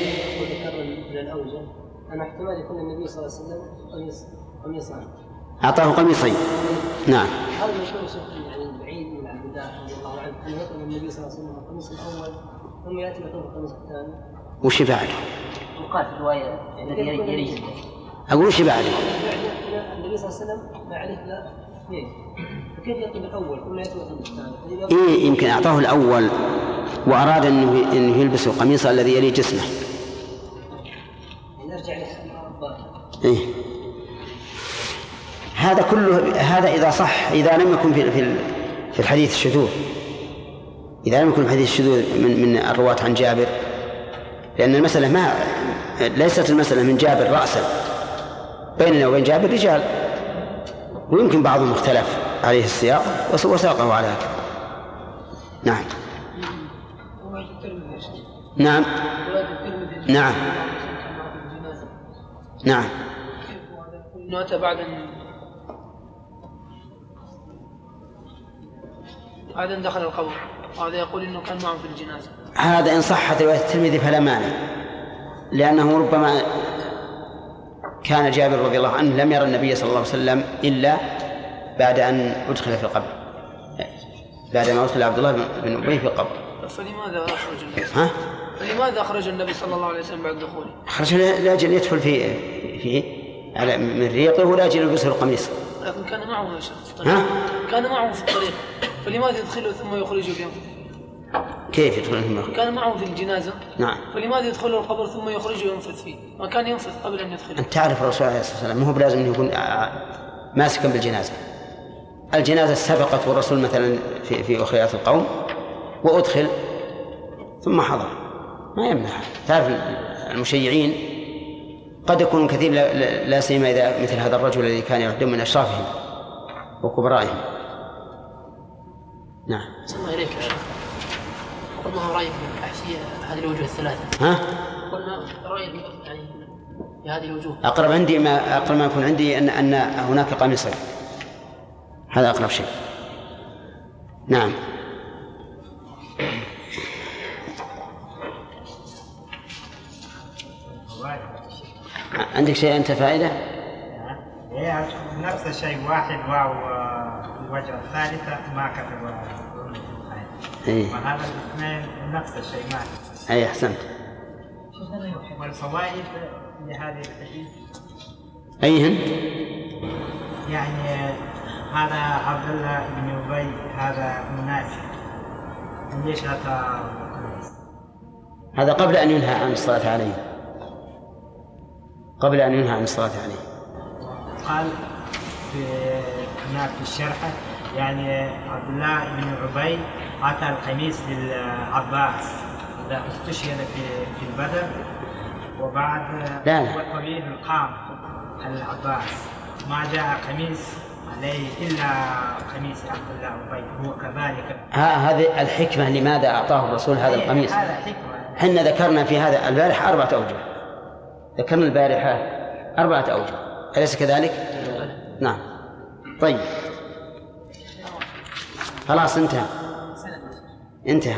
أنا احتمال يكون النبي صلى الله عليه وسلم قميص قميصان. أعطاه قميصين. نعم. هذا يكون شيء يعني بعيد من عبد الله رضي الله عنه أن يطلب النبي صلى الله عليه وسلم القميص الأول ثم يأتي يطلب القميص الثاني. وش بعده؟ وقال في رواية الذي يريد. أقول وش بعده؟ النبي صلى الله عليه وسلم ما عليه لا اثنين، فكيف يطلب الأول ثم يأتي يطلب الثاني؟ إيه يمكن أعطاه الأول وأراد أنه أنه يلبس القميص الذي يلي جسمه. نرجع للظاهر. إيه. هذا كله هذا إذا صح، إذا لم يكن في في في الحديث الشذوذ، إذا لم يكن الحديث الشذوذ من من الرواة عن جابر، لأن المسألة ما ليست المسألة من جابر رأسا، بيننا وبين جابر رجال، ويمكن بعضهم اختلف عليه السياق وساقه على هكذا. نعم. نعم. نعم. نعم. نأتى بعد أن بعد أن دخل القبر، هذا يقول إنه كان معه في الجنازة. هذا إن صحت رواية الترمذي فلا مانع، لأنه ربما كان جابر رضي الله عنه لم يرى النبي صلى الله عليه وسلم إلا بعد أن أدخل في القبر، بعد ما أدخل عبد الله بن أبي في القبر. فلماذا أخرج النبي؟ ها؟ فلماذا أخرج النبي صلى الله عليه وسلم بعد دخوله؟ خرج لأجل يدخل في في على من ريقه ولأجل يلبسه القميص. لكن كان معه يا شيخ. ها؟ كان معه في الطريق، فلماذا يدخله ثم يخرجه بينفذ؟ كيف يدخل ثم؟ كان معه في الجنازة. نعم. فلماذا يدخله القبر ثم يخرجه وينفذ فيه؟ ما كان ينفذ قبل أن يدخله. أنت تعرف الرسول عليه الصلاة والسلام ما هو بلازم أن يكون ماسكا بالجنازة. الجنازة سبقت والرسول مثلا في في أخريات القوم وأدخل ثم حضر، ما يمنع. تعرف المشيعين قد يكون كثير لا سيما إذا مثل هذا الرجل الذي كان يعد من أشرافهم وكبرائهم. نعم. صلى إليك يا شيخ. قلنا رأيك من أحشية هذه الوجوه الثلاثة. ها؟ قلنا رأيك يعني في هذه الوجوه. أقرب عندي ما أقرب ما يكون عندي أن أن هناك قميصين، هذا أقرب شيء. نعم. عندك شيء أنت فائدة؟ هي نفس الشيء، واحد واو الوجه الثالثة ما كتب إيه. وهذا الاثنين نفس الشيء ما كتب. أي أحسنت. والفوائد لهذه الحديث أيهن؟ يعني هذا عبد الله بن أبي هذا منافق، ليش هذا؟ هذا قبل أن ينهى عن الصلاة عليه، قبل أن ينهى عن الصلاة عليه. قال في هناك في الشرحة يعني عبد الله بن أبي أعطى القميص للعباس إذا استشهد في في البدر، وبعد لا طويل القام العباس ما جاء قميص عليه إلا قميص عبد الله أبي، هو كذلك. هذه الحكمة لماذا أعطاه الرسول هذا القميص. هذا حكمة. حنا ذكرنا في هذا البارحة أربعة أوجه، ذكرنا البارحة أربعة أوجه، أليس كذلك؟ نعم. طيب خلاص انتهى انتهى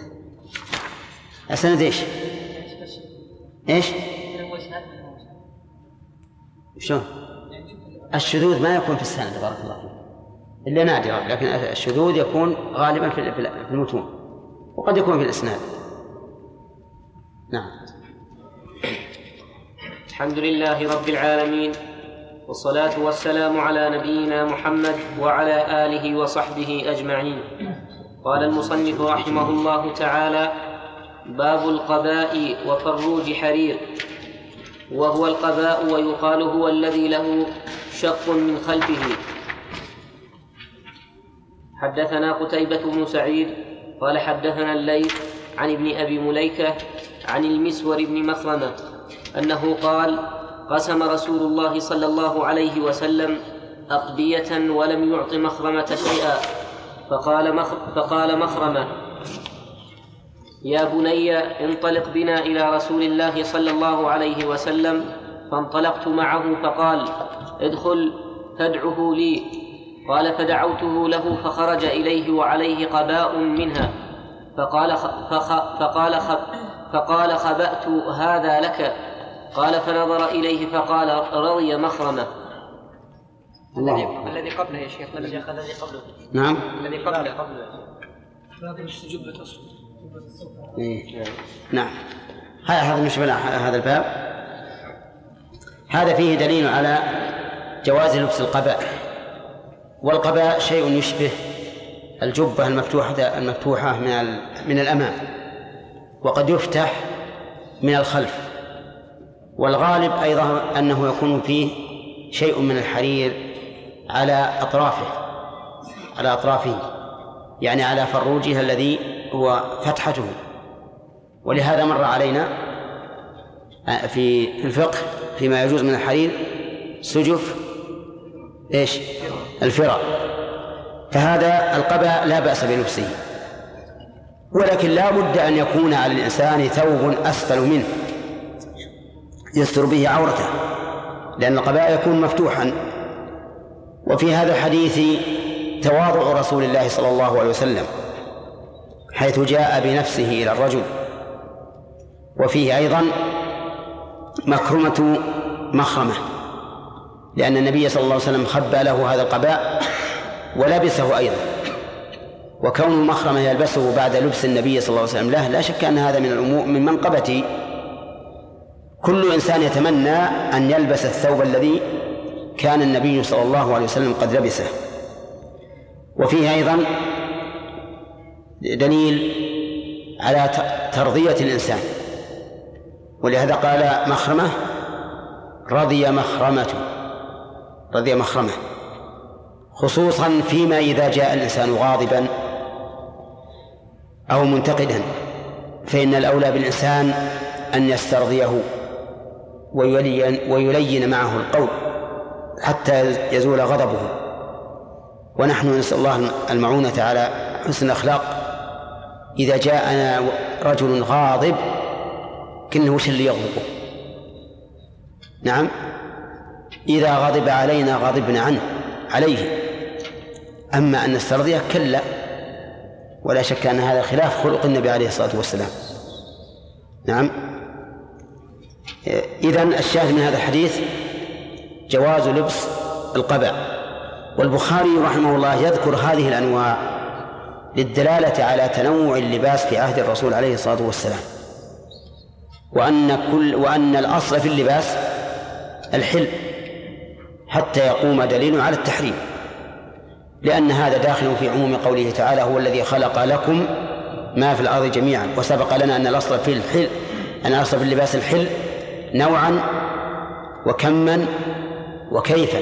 السند. ايش ايش شلون؟ الشذوذ ما يكون في السند، بارك الله فيك. إلا نادرا، لكن الشذوذ يكون غالبا في المتون وقد يكون في الإسناد. نعم. الحمد لله رب العالمين، والصلاة والسلام على نبينا محمد وعلى آله وصحبه أجمعين. قال المصنف رحمه الله تعالى: باب القباء وفروج حرير. وهو القباء ويقال هو الذي له شق من خلفه. حدثنا قتيبة بن سعيد قال حدثنا الليث عن ابن أبي مليكة عن المسور بن مخرمة أنه قال: قسم رسول الله صلى الله عليه وسلم أقبية ولم يعط مخرمة شيئا، فقال, مخ... فقال مخرمة: يا بني انطلق بنا إلى رسول الله صلى الله عليه وسلم. فانطلقت معه فقال: ادخل فادعه لي. قال: فدعوته له فخرج إليه وعليه قباء منها، فقال فخ... فقال خ... فقال خبأت هذا لك. قال: فنظر إليه فقال: رضي مخرمة. الله. الذي قبله يا شيخ الذي قبله. نعم. الذي قبله. إيه. نعم. هذا مشبه هذا الباب. هذا فيه دليل على جواز لبس القباء. والقباء شيء يشبه الجبة المفتوحة المفتوحة من من الأمام، وقد يفتح من الخلف. والغالب أيضا أنه يكون فيه شيء من الحرير على أطرافه على أطرافه يعني على فروجها الذي هو فتحته. ولهذا مر علينا في الفقه فيما يجوز من الحرير سجف إيش الفراء. فهذا القباء لا بأس بلبسه، ولكن لا بد أن يكون على الإنسان ثوب أسفل منه يستر به عورته، لأن القباء يكون مفتوحا. وفي هذا الحديث تواضع رسول الله صلى الله عليه وسلم حيث جاء بنفسه إلى الرجل. وفيه أيضا مكرمة مخرمة، لأن النبي صلى الله عليه وسلم خبأ له هذا القباء ولبسه أيضا. وكون المخرمة يلبسه بعد لبس النبي صلى الله عليه وسلم له لا شك أن هذا من الأمور من منقبة كل إنسان يتمنى أن يلبس الثوب الذي كان النبي صلى الله عليه وسلم قد لبسه. وفيه أيضا دليل على ترضية الإنسان، ولهذا قال مخرمة رضي مخرمة رضي مخرمة، خصوصا فيما إذا جاء الإنسان غاضبا أو منتقدا، فإن الأولى بالإنسان أن يسترضيه ويلين, ويلين معه القول حتى يزول غضبه. ونحن نسأل الله المعونة على حسن الأخلاق. إذا جاءنا رجل غاضب كنه وش اللي يغضبه؟ نعم، إذا غضب علينا غضبنا عنه عليه. أما أن نسترضيه كلا، ولا شك أن هذا خلاف خلق النبي عليه الصلاة والسلام. نعم. إذن الشاهد من هذا الحديث جواز لبس القباء. والبخاري رحمه الله يذكر هذه الأنواع للدلالة على تنوع اللباس في عهد الرسول عليه الصلاة والسلام، وأن كل وأن الأصل في اللباس الحل حتى يقوم دليل على التحريم، لأن هذا داخل في عموم قوله تعالى: هو الذي خلق لكم ما في الأرض جميعا. وسبق لنا أن الأصل في الحل أن الأصل في اللباس الحل نوعا وكما وكيفا،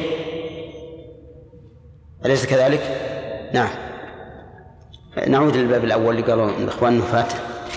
أليس كذلك؟ نعم. نعود للباب الأول اللي قالوا الإخوان فات.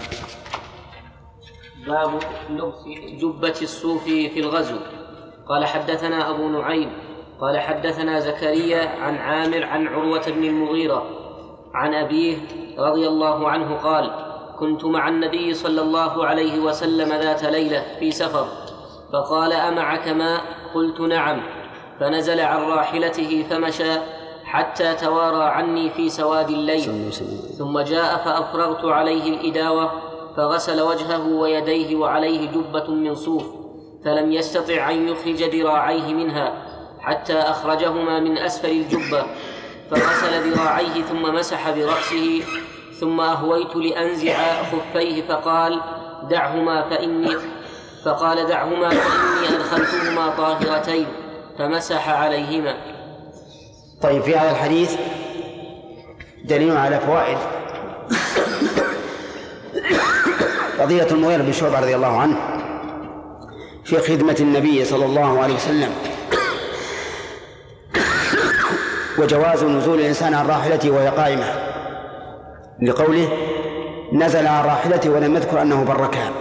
باب لبس جبة الصوف في الغزو. قال حدثنا أبو نعيم قال حدثنا زكريا عن عامر عن عروة بن المغيرة عن أبيه رضي الله عنه قال: كنت مع النبي صلى الله عليه وسلم ذات ليلة في سفر، فقال: أمعك ماء؟ قلت: نعم. فنزل عن راحلته فمشى حتى توارى عني في سواد الليل، ثم جاء فأفرغت عليه الإداوة فغسل وجهه ويديه وعليه جبة من صوف، فلم يستطع أن يخرج ذراعيه منها حتى أخرجهما من أسفل الجبة، فغسل ذراعيه ثم مسح برأسه، ثم أهويت لأنزع خفيه فقال دعهما فإني فقال دعهما فإني أدخلتهما طاهرتين، فمسح عليهما. طيب، في هذا الحديث دليل على فوائد قضية المغيرة بن شعبة رضي الله عنه في خدمة النبي صلى الله عليه وسلم، وجواز نزول الإنسان عن راحلته وهي قائمة، لقوله نزل عن راحلته ولم يذكر أنه بركها.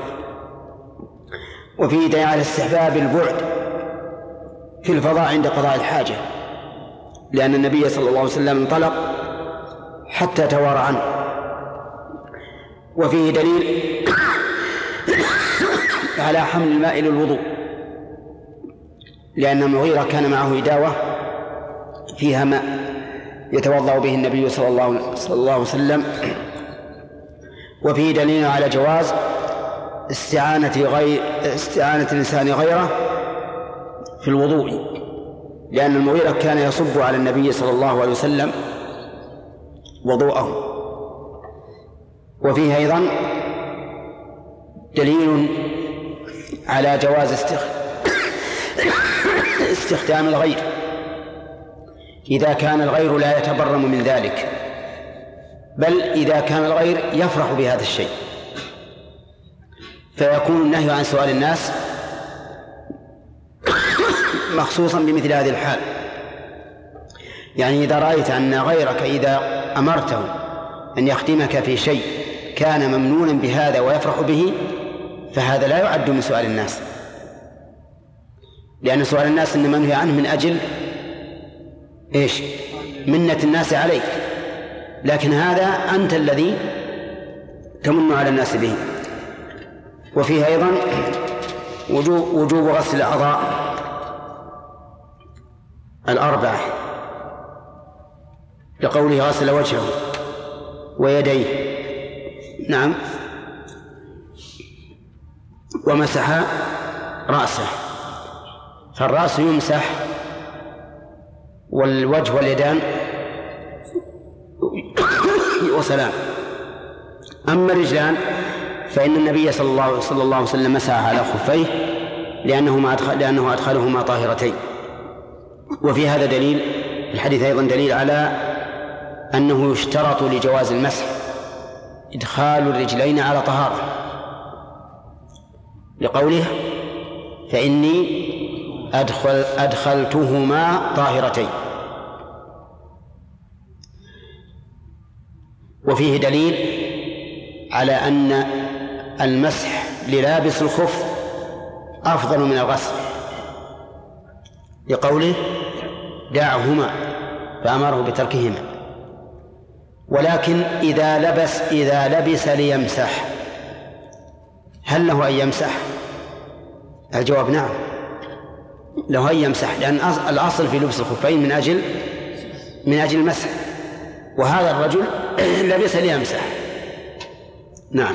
وفيه دليل على استحباب البعد في الفضاء عند قضاء الحاجة، لأن النبي صلى الله عليه وسلم انطلق حتى توارى عنه. وفيه دليل على حمل الماء للوضوء، لأن المغيرة كان معه إداوة فيها ماء يتوضأ به النبي صلى الله عليه وسلم. وفيه دليل على جواز استعانة غير استعانة الإنسان غيره في الوضوء، لأن المغيرة كان يصب على النبي صلى الله عليه وسلم وضوءه. وفيه أيضا دليل على جواز استخدام الغير إذا كان الغير لا يتبرم من ذلك، بل إذا كان الغير يفرح بهذا الشيء، فيكون النهي عن سؤال الناس مخصوصا بمثل هذه الحال. يعني إذا رأيت أن غيرك إذا أمرته أن يخدمك في شيء كان ممنونا بهذا ويفرح به، فهذا لا يعد من سؤال الناس، لأن سؤال الناس إنما منهي عنه من أجل إيش؟ منة الناس عليك، لكن هذا أنت الذي تمن على الناس به. وفيه أيضا وجوب, وجوب غسل الأعضاء الأربعة، لقوله غسل وجهه ويديه، نعم، ومسح رأسه. فالرأس يمسح والوجه واليدان وسلام. أما الرجلان فإن النبي صلى الله, صلى الله عليه وسلم مسح على خفيه لأنه, أدخل لأنه أدخلهما طاهرتين. وفي هذا دليل الحديث أيضا دليل على أنه يشترط لجواز المسح إدخال الرجلين على طهارة، لقوله فإني أدخل أدخلتهما طاهرتين. وفيه دليل على أن المسح للابس الخف أفضل من الغسل، لقوله دعهما فأمره بتركهما. ولكن إذا لبس إذا لبس ليمسح هل له أن يمسح؟ الجواب نعم، له أن يمسح، لأن الأصل في لبس الخفين من أجل من أجل المسح، وهذا الرجل لبس ليمسح. نعم.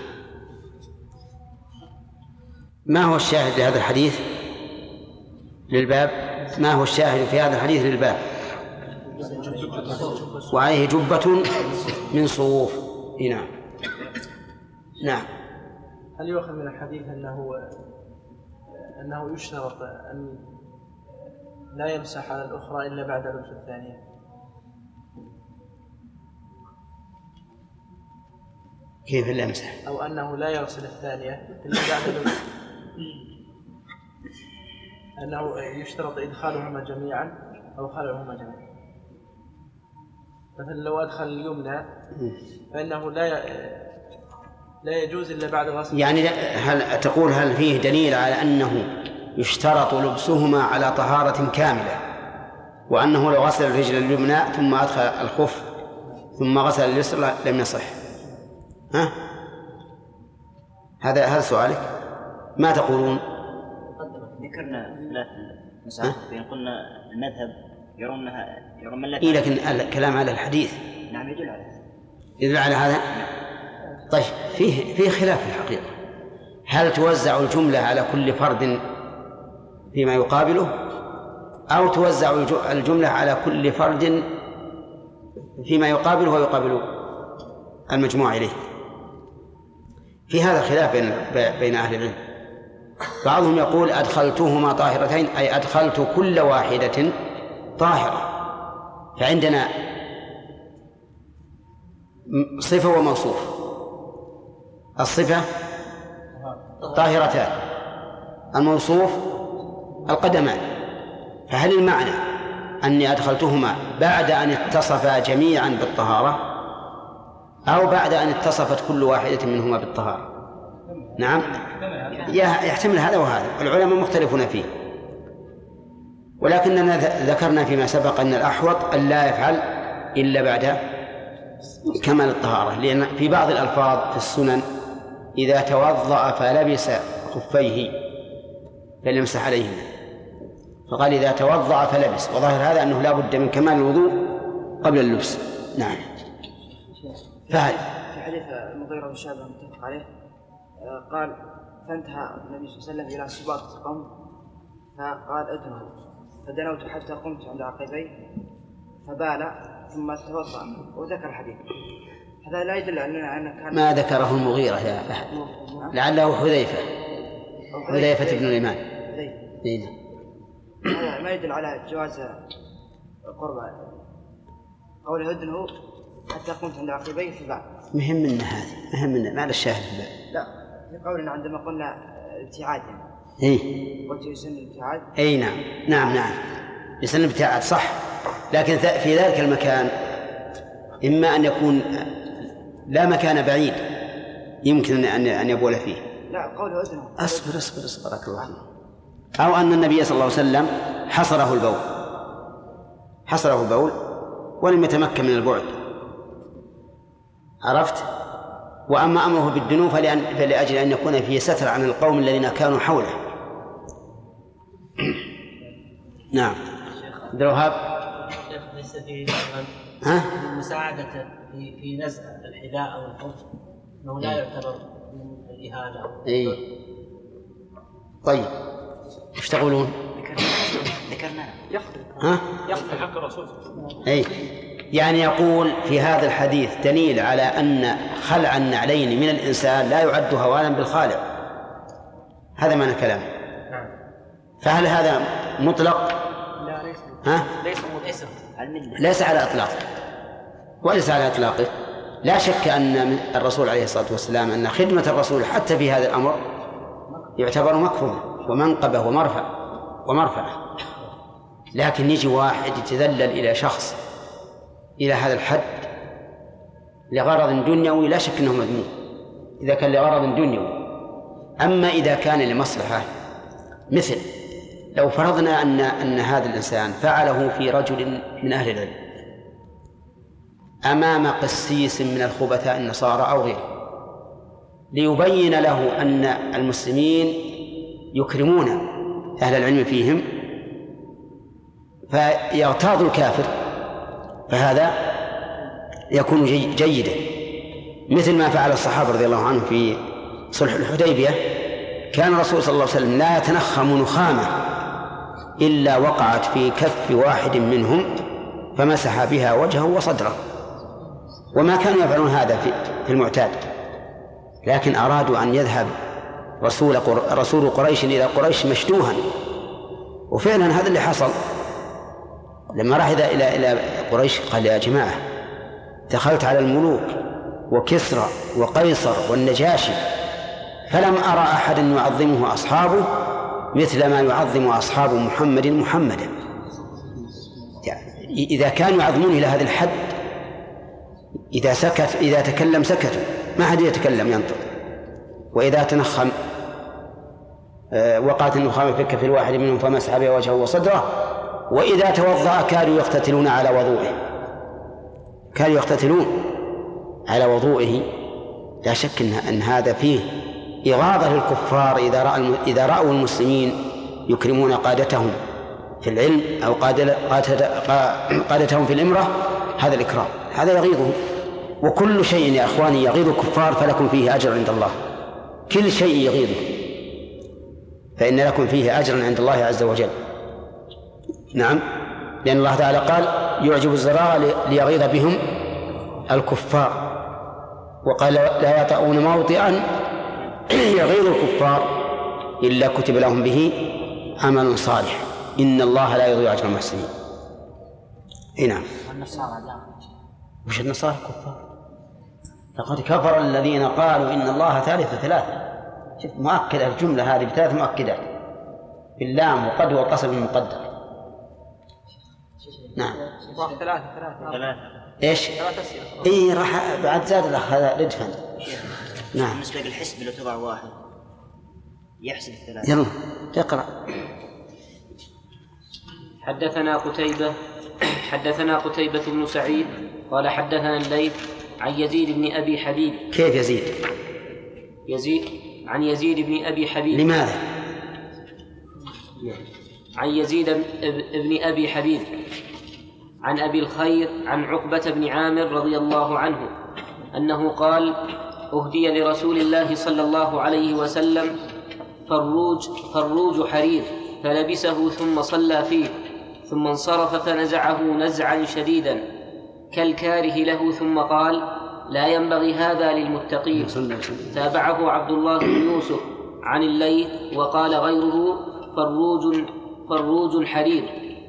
ما هو الشاهد لهذا الحديث للباب؟ ما هو الشاهد في هذا الحديث للباب؟ وعليه جبة من صوف. نعم. نعم. هل يؤخذ من الحديث أنه أنه يشترط أن لا يمسح على الأخرى إلا بعد لبس الثانية؟ كيف لا يمسح؟ أو أنه لا يغسل الثانية إلا بعد لبس، أنه يشترط إدخالهما جميعا أو خلعهما جميعا. مثلا لو أدخل اليمنى فإنه لا لا يجوز إلا بعد غسل. يعني هل تقول هل فيه دليل على أنه يشترط لبسهما على طهارة كاملة، وأنه لو غسل الرجل اليمنى ثم أدخل الخف ثم غسل اليسرى لم يصح؟ ها؟ هذا هذا سؤالك؟ ما تقولون؟ ذكرنا ثلاث مسائل، فإن قلنا المذهب يرونها يرون من لا. إيه، لكن الكلام على الحديث. نعم، يدل على هذا. يدل على هذا. طيب، فيه فيه خلاف في الحقيقة، هل توزع الجملة على كل فرد فيما يقابله، أو توزع الجملة على كل فرد فيما يقابله ويقابل المجموع إليه. في هذا خلاف بين بين أهل العلم. بعضهم يقول أدخلتهما طاهرتين أي أدخلت كل واحدة طاهرة، فعندنا صفة وموصوف. الصفة طاهرتان، الموصوف القدمان. فهل المعنى أني أدخلتهما بعد أن اتصفا جميعا بالطهارة أو بعد أن اتصفت كل واحدة منهما بالطهارة؟ نعم، يحتمل هذا وهذا، العلماء مختلفون فيه، ولكننا ذكرنا فيما سبق أن الأحوط أن لا يفعل إلا بعد كمال الطهارة، لأن في بعض الألفاظ في السنن إذا توضأ فلبس خفيه فليمسح عليهما، فقال إذا توضأ فلبس، وظاهر هذا أنه لا بد من كمال الوضوء قبل اللبس. نعم. فهل في حديث المغيرة بن شعبة المتفق عليه قال فانتهى النبي صلى الله عليه وسلم إلى سباط القوم فقال ادنوا، فدنوت حتى قمت عند عقبيه فبال ثم توضأ وذكر الحديث. هذا لا يدل على أن كان ما ذكره المغيرة يا فهد، لعله حذيفة حذيفة بن اليمان. هذا ما يدل على جواز قرب قوله ادنوا حتى قمت عند عقبيه فبال. مهم منا هذه، مهم منا ما الشاهد في الباب. لا، في قولنا عندما قلنا ابتعاد يعني. إيه. قلت يسن الابتعاد. أي نعم نعم نعم يسن الابتعاد صح، لكن في ذلك المكان إما أن يكون لا مكان بعيد يمكن أن أن يبول فيه. لا، قوله أذنه. أصبر أصبر أصبر بارك الله فيك. أو أن النبي صلى الله عليه وسلم حصره البول حصره البول ولم يتمكن من البعد، عرفت؟ وأما أمره بالدنو فلأن فلأجل أن يكون فيه ستر عن القوم الذين كانوا حوله. نعم. عبد الوهاب. شيخ ليس فيه ها؟ المساعدة في في نزع الحذاء أو الخف أنه لا يعتبر من الإهانة. إيه. طيب. ايش تقولون؟ ذكرنا. ها؟ يخطئ حق الرسول. إيه. يعني يقول في هذا الحديث دليل على أن خلع النعلين من الإنسان لا يعد هوانا بالخالع. هذا معنى كلامه. فهل هذا مطلق؟ لا ليس. ها؟ ليس ليس ليس على إطلاقه، وليس على إطلاقه. لا شك أن الرسول عليه الصلاة والسلام أن خدمة الرسول حتى في هذا الأمر يعتبر مكرمة ومنقبة ومرفع ومرفعة، لكن يجي واحد يتذلل إلى شخص إلى هذا الحد لغرض دنيوي لا شك أنه مذموم إذا كان لغرض دنيوي. أما إذا كان لمصلحة، مثل لو فرضنا أن أن هذا الإنسان فعله في رجل من أهل العلم أمام قسيس من الخبثاء النصارى أو غيره ليبين له أن المسلمين يكرمون أهل العلم فيهم فيغتاظ الكافر، فهذا يكون جي جيدا، مثل ما فعل الصحابة رضي الله عنهم في صلح الحديبية. كان الرسول صلى الله عليه وسلم لا يتنخم نخامة إلا وقعت في كف واحد منهم فمسح بها وجهه وصدره، وما كانوا يفعلون هذا في المعتاد، لكن أرادوا أن يذهب رسول رسول قريش إلى قريش مشدوها، وفعلا هذا اللي حصل. لما راح إلى إلى قريش قال يا جماعة دخلت على الملوك وكسرى وقيصر والنجاشي فلم أرى أحدا يعظمه أصحابه مثل ما يعظم أصحاب محمد محمدا. يعني إذا كانوا يعظمون إلى هذا الحد إذا سكت إذا تكلم سكتوا، ما حد يتكلم ينطق، وإذا تنخم وقعت النخامة في كف الواحد منهم فمسح بها وجهه وصدره، وإذا توضأ كانوا يقتتلون على وضوئه كانوا يقتتلون على وضوئه. لا شك إن, أن هذا فيه إغاظة للكفار إذا رأى إذا رأوا المسلمين يكرمون قادتهم في العلم أو قادتهم في الإمرة، هذا الإكرام هذا يغيظهم. وكل شيء يا أخواني يغيظ الكفار فلكم فيه أجر عند الله، كل شيء يغيظه فإن لكم فيه أجرا عند الله عز وجل. نعم. لأن الله تعالى قال يعجب الزراع ليغيظ بهم الكفار، وقال لا يطؤون موطئا يغيظ الكفار إلا كتب لهم به عمل صالح إن الله لا يضيع أجر المحسنين. إيه نعم. وش النصارى كفار؟ لقد كفر الذين قالوا إن الله ثالث ثلاثة. شوف مؤكدة الجملة هذه بثلاث مؤكدات باللام وقد والقسم المقدر. نعم. ثلاثة ثلاثة إيش؟ إيه راح بعد زاد الأخ هذا ردفا. نعم. بالنسبة للحسب لو تضع واحد يحسب الثلاثة. يلا اقرأ. حدثنا قتيبة حدثنا قتيبة بن سعيد قال حدثنا الليث عن يزيد بن أبي حبيب. كيف يزيد؟ يزيد عن يزيد بن أبي حبيب. لماذا؟ عن يزيد بن أبي حبيب عن أبي الخير عن عقبة بن عامر رضي الله عنه أنه قال أهدي لرسول الله صلى الله عليه وسلم فروج, فروج حرير فلبسه ثم صلى فيه ثم انصرف فنزعه نزعا شديدا كالكاره له ثم قال لا ينبغي هذا للمتقين. تابعه عبد الله بن يوسف عن الليث وقال غيره فروج, فروج حرير.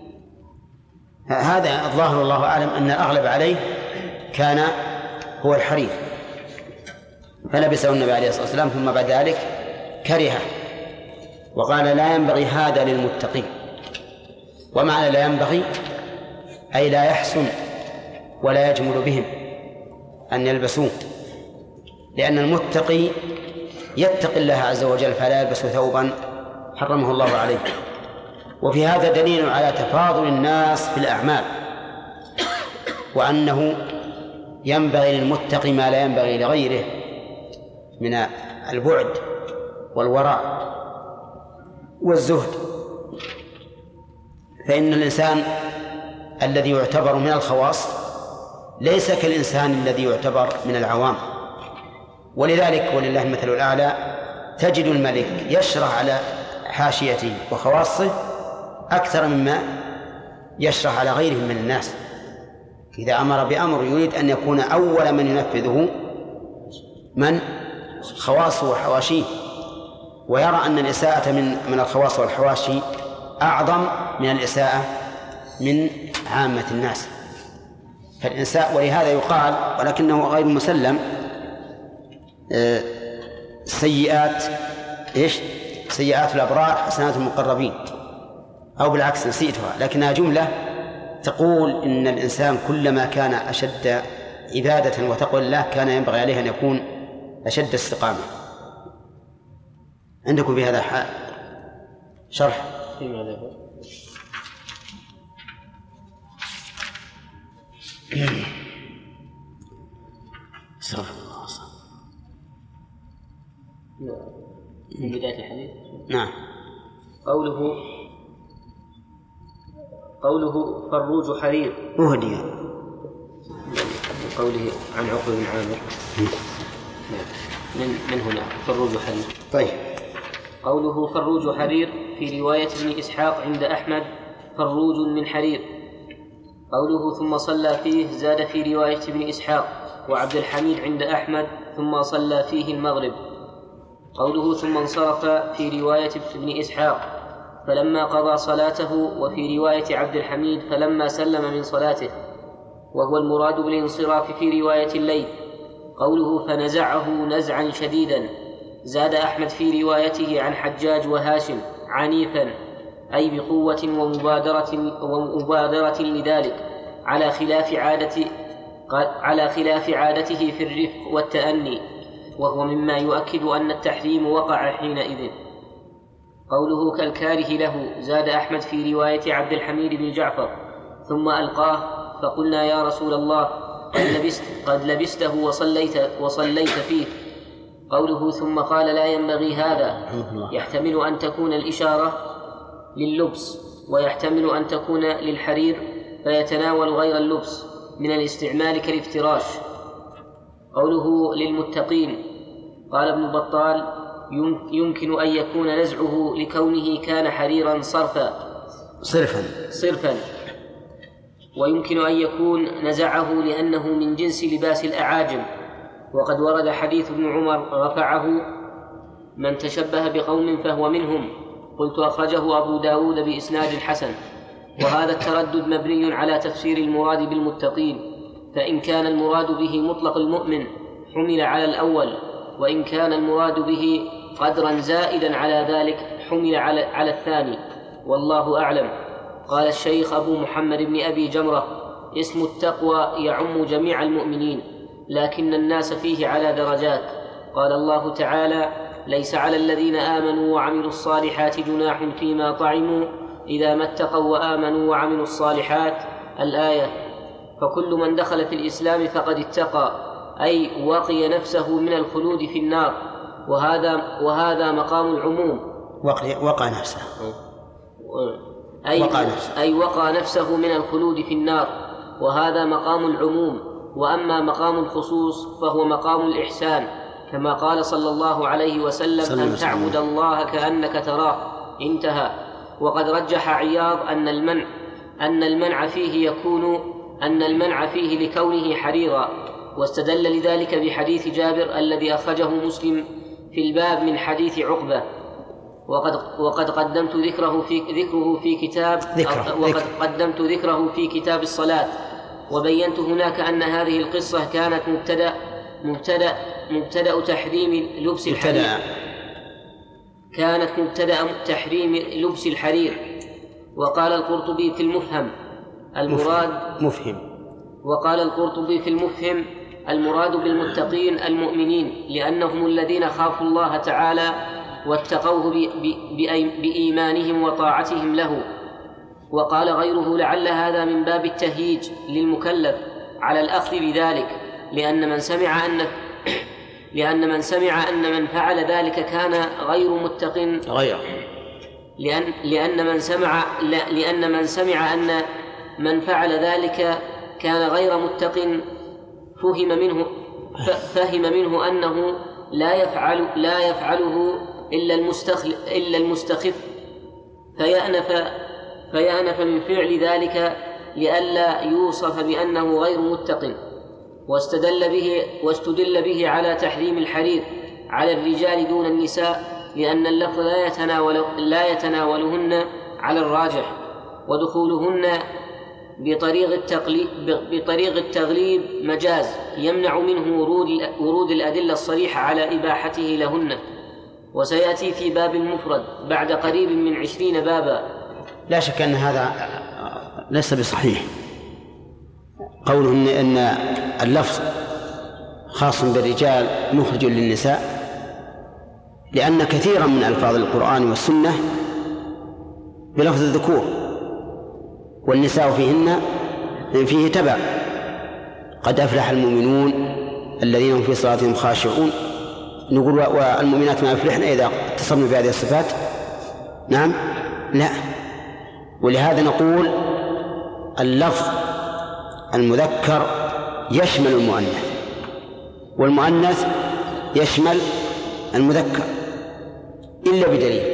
هذا الظاهر الله أعلم أن الأغلب عليه كان هو الحرير، فلبسه النبي عليه الصلاة والسلام ثم بعد ذلك كرهه وقال لا ينبغي هذا للمتقين. ومعنى لا ينبغي أي لا يحسن ولا يجمل بهم أن يلبسوه، لأن المتقي يتقي الله عز وجل فلا يلبس ثوبا حرمه الله عليه. وفي هذا دليل على تفاضل الناس في الأعمال، وأنه ينبغي للمتقي ما لا ينبغي لغيره من البعد والوراء والزهد. فإن الإنسان الذي يعتبر من الخواص ليس كالإنسان الذي يعتبر من العوام، ولذلك ولله المثل الأعلى تجد الملك يشرح على حاشيته وخواصه أكثر مما يشرح على غيره من الناس. إذا أمر بأمر يريد أن يكون أول من ينفذه من خواصه وحواشيه، ويرى أن الإساءة من من الخواص والحواشي أعظم من الإساءة من عامة الناس. فالإنساء ولهذا يقال ولكنه غير مسلم سيئات إيش سيئات الأبرار حسنات المقربين، أو بالعكس نسيتها لكنها جملة تقول إن الإنسان كلما كان أشد عبادة وتقوى الله كان ينبغي عليه أن يكون أشد استقامة. عندكم في هذا شرح؟ من بداية الحديث. نعم. قوله قوله فروج حرير أهدي قوله عن عقبة بن عامر من من هنا فروج حرير. طيب. قوله فروج حرير في رواية ابن إسحاق عند أحمد فروج من حرير. قوله ثم صلى فيه زاد في رواية ابن إسحاق وعبد الحميد عند أحمد ثم صلى فيه المغرب. قوله ثم انصرف في رواية ابن إسحاق فلما قضى صلاته، وفي رواية عبد الحميد فلما سلم من صلاته، وهو المراد بالانصراف في رواية الليل. قوله فنزعه نزعا شديدا زاد أحمد في روايته عن حجاج وهاشم عنيفا أي بقوة ومبادرة, ومبادرة لذلك على خلاف عادة على خلاف عادته في الرفق والتأني، وهو مما يؤكد أن التحريم وقع حينئذ. قوله كالكاره له زاد أحمد في رواية عبد الحميد بن جعفر ثم ألقاه فقلنا يا رسول الله قد, لبست قد لبسته وصليت, وصليت فيه. قوله ثم قال لا ينبغي هذا يحتمل أن تكون الإشارة لللبس، ويحتمل أن تكون للحرير فيتناول غير اللبس من الاستعمال كالافتراش. قوله للمتقين قال ابن بطال يمكن أن يكون نزعه لكونه كان حريرا صرفا صرفا صرفا ويمكن أن يكون نزعه لأنه من جنس لباس الأعاجم. وقد ورد حديث ابن عمر رفعه: من تشبه بقوم فهو منهم. قلت: أخرجه أبو داود بإسناد حسن. وهذا التردد مبني على تفسير المراد بالمتقين، فإن كان المراد به مطلق المؤمن حمل على الأول، وإن كان المراد به قدرا زائدا على ذلك حمل على, على الثاني، والله أعلم. قال الشيخ أبو محمد بن أبي جمرة: اسم التقوى يعم جميع المؤمنين، لكن الناس فيه على درجات. قال الله تعالى: ليس على الذين آمنوا وعملوا الصالحات جناح فيما طعموا إذا ما اتقوا وآمنوا وعملوا الصالحات، الآية. فكل من دخل في الإسلام فقد اتقى، أي وقي نفسه من الخلود في النار، وهذا وهذا مقام العموم. وقع, وقع نفسه أي وقع نفسه. أي وقع نفسه من الخلود في النار، وهذا مقام العموم. وأما مقام الخصوص فهو مقام الإحسان، كما قال صلى الله عليه وسلم: أن تعبد الله كأنك تراه، انتهى. وقد رجح عياض أن المنع أن المنع فيه يكون أن المنع فيه لكونه حريرا، واستدل لذلك بحديث جابر الذي أخرجه مسلم في الباب من حديث عقبة. وقد وقد قدمت ذكره في ذكره في كتاب ذكره. وقد ذكره. قدمت ذكره في كتاب الصلاة، وبينت هناك أن هذه القصة كانت مبتدأ مبتدأ مبتدأ تحريم لبس الحرير كانت مبتدأ تحريم لبس الحرير. وقال القرطبي في المفهم المراد مفهم وقال القرطبي في المفهم المراد بالمتقين المؤمنين، لأنهم الذين خافوا الله تعالى واتقوه بإيمانهم وطاعتهم له. وقال غيره: لعل هذا من باب التهييج للمكلف على الأخذ بذلك، لأن من سمع أن لأن من سمع أن من فعل ذلك كان غير متق غير لأن لأن من سمع لأن من سمع أن من فعل ذلك كان غير متق فهم منه فهم منه أنه لا يفعل لا يفعله إلا المستخف إلا المستخف فيأنف فيأنف من فعل ذلك لئلا يوصف بأنه غير متق. واستدل به واستدل به على تحريم الحرير على الرجال دون النساء، لأن اللفظ لا يتناول لا يتناولهن على الراجح، ودخولهن بطريق التقليد بطريق التغليب مجاز يمنع منه ورود ورود الأدلة الصريحة على إباحته لهن. وسيأتي في باب المفرد بعد قريب من عشرين بابا. لا شك أن هذا ليس بصحيح، قوله إن اللفظ خاص بالرجال مخرج للنساء، لأن كثيرا من ألفاظ القرآن والسنة بلفظ الذكور، والنساء فيهن فيه تبع: قد أفلح المؤمنون الذين هم في صلاتهم خاشعون. نقول والمؤمنات ما يفلحن إذا اتصلنا بهذه الصفات؟ نعم، لا. ولهذا نقول اللفظ المذكر يشمل المؤنث، والمؤنث يشمل المذكر إلا بدليل: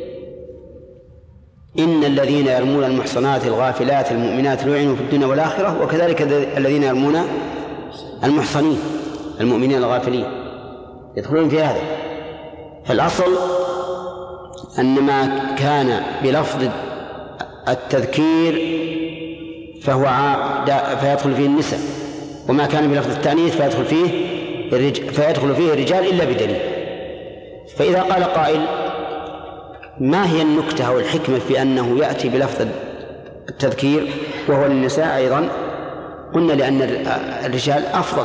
إن الذين يرمون المحصنات الغافلات المؤمنات لعنوا في الدنيا والآخرة، وكذلك الذين يرمون المحصنين المؤمنين الغافلين يدخلون في هذا. فالأصل أن ما كان بلفظ التذكير فهو فيدخل فيه النساء، وما كان بلفظ التأنيث فيدخل فيه الرجال فيدخل فيه الرجال إلا بدليل. فإذا قال قائل: ما هي النكتة أو الحكمة في أنه يأتي بلفظ التذكير وهو للنساء أيضا؟ قلنا لأن الرجال أفضل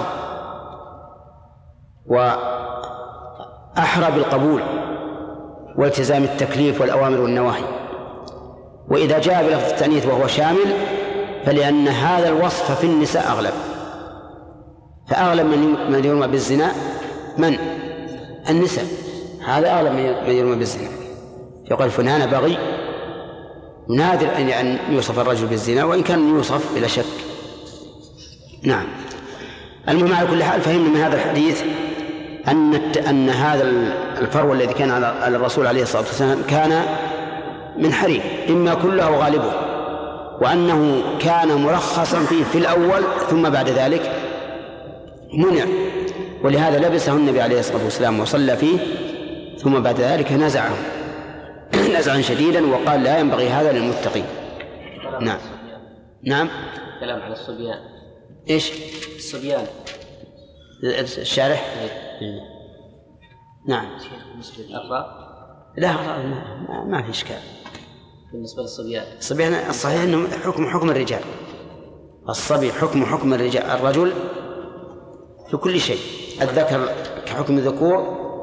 وأحرى بالقبول والتزام التكليف والأوامر والنواهي. وإذا جاء بلفظ التأنيث وهو شامل فلأن هذا الوصف في النساء أغلب، فأغلب من يرمى بالزنا من؟ النساء. هذا أغلب من يرمى بالزنا. يقول فلان بغي، نادر أن يوصف الرجل بالزنا، وإن كان يوصف بلا شك. نعم. المهم على كل حال فهمنا من هذا الحديث أن أن هذا الفرو الذي كان على الرسول عليه الصلاة والسلام كان من حرير، إما كله أو غالبه، وأنه كان مرخصا فيه في الأول ثم بعد ذلك منع، ولهذا لبسه النبي عليه الصلاة والسلام وصلى فيه، ثم بعد ذلك نزعه نزعا شديدا وقال لا ينبغي هذا للمتقين. نعم نعم. كلام على الصبيان. إيش؟ الصبيان. الشارح. نعم. أقرأ؟ لا ما, ما في إشكال. بالنسبة للصبيان. الصبيان الصحيح أنه حكم حكم الرجال. الصبي حكم حكم الرجال، الرجل في كل شيء، الذكر كحكم الذكور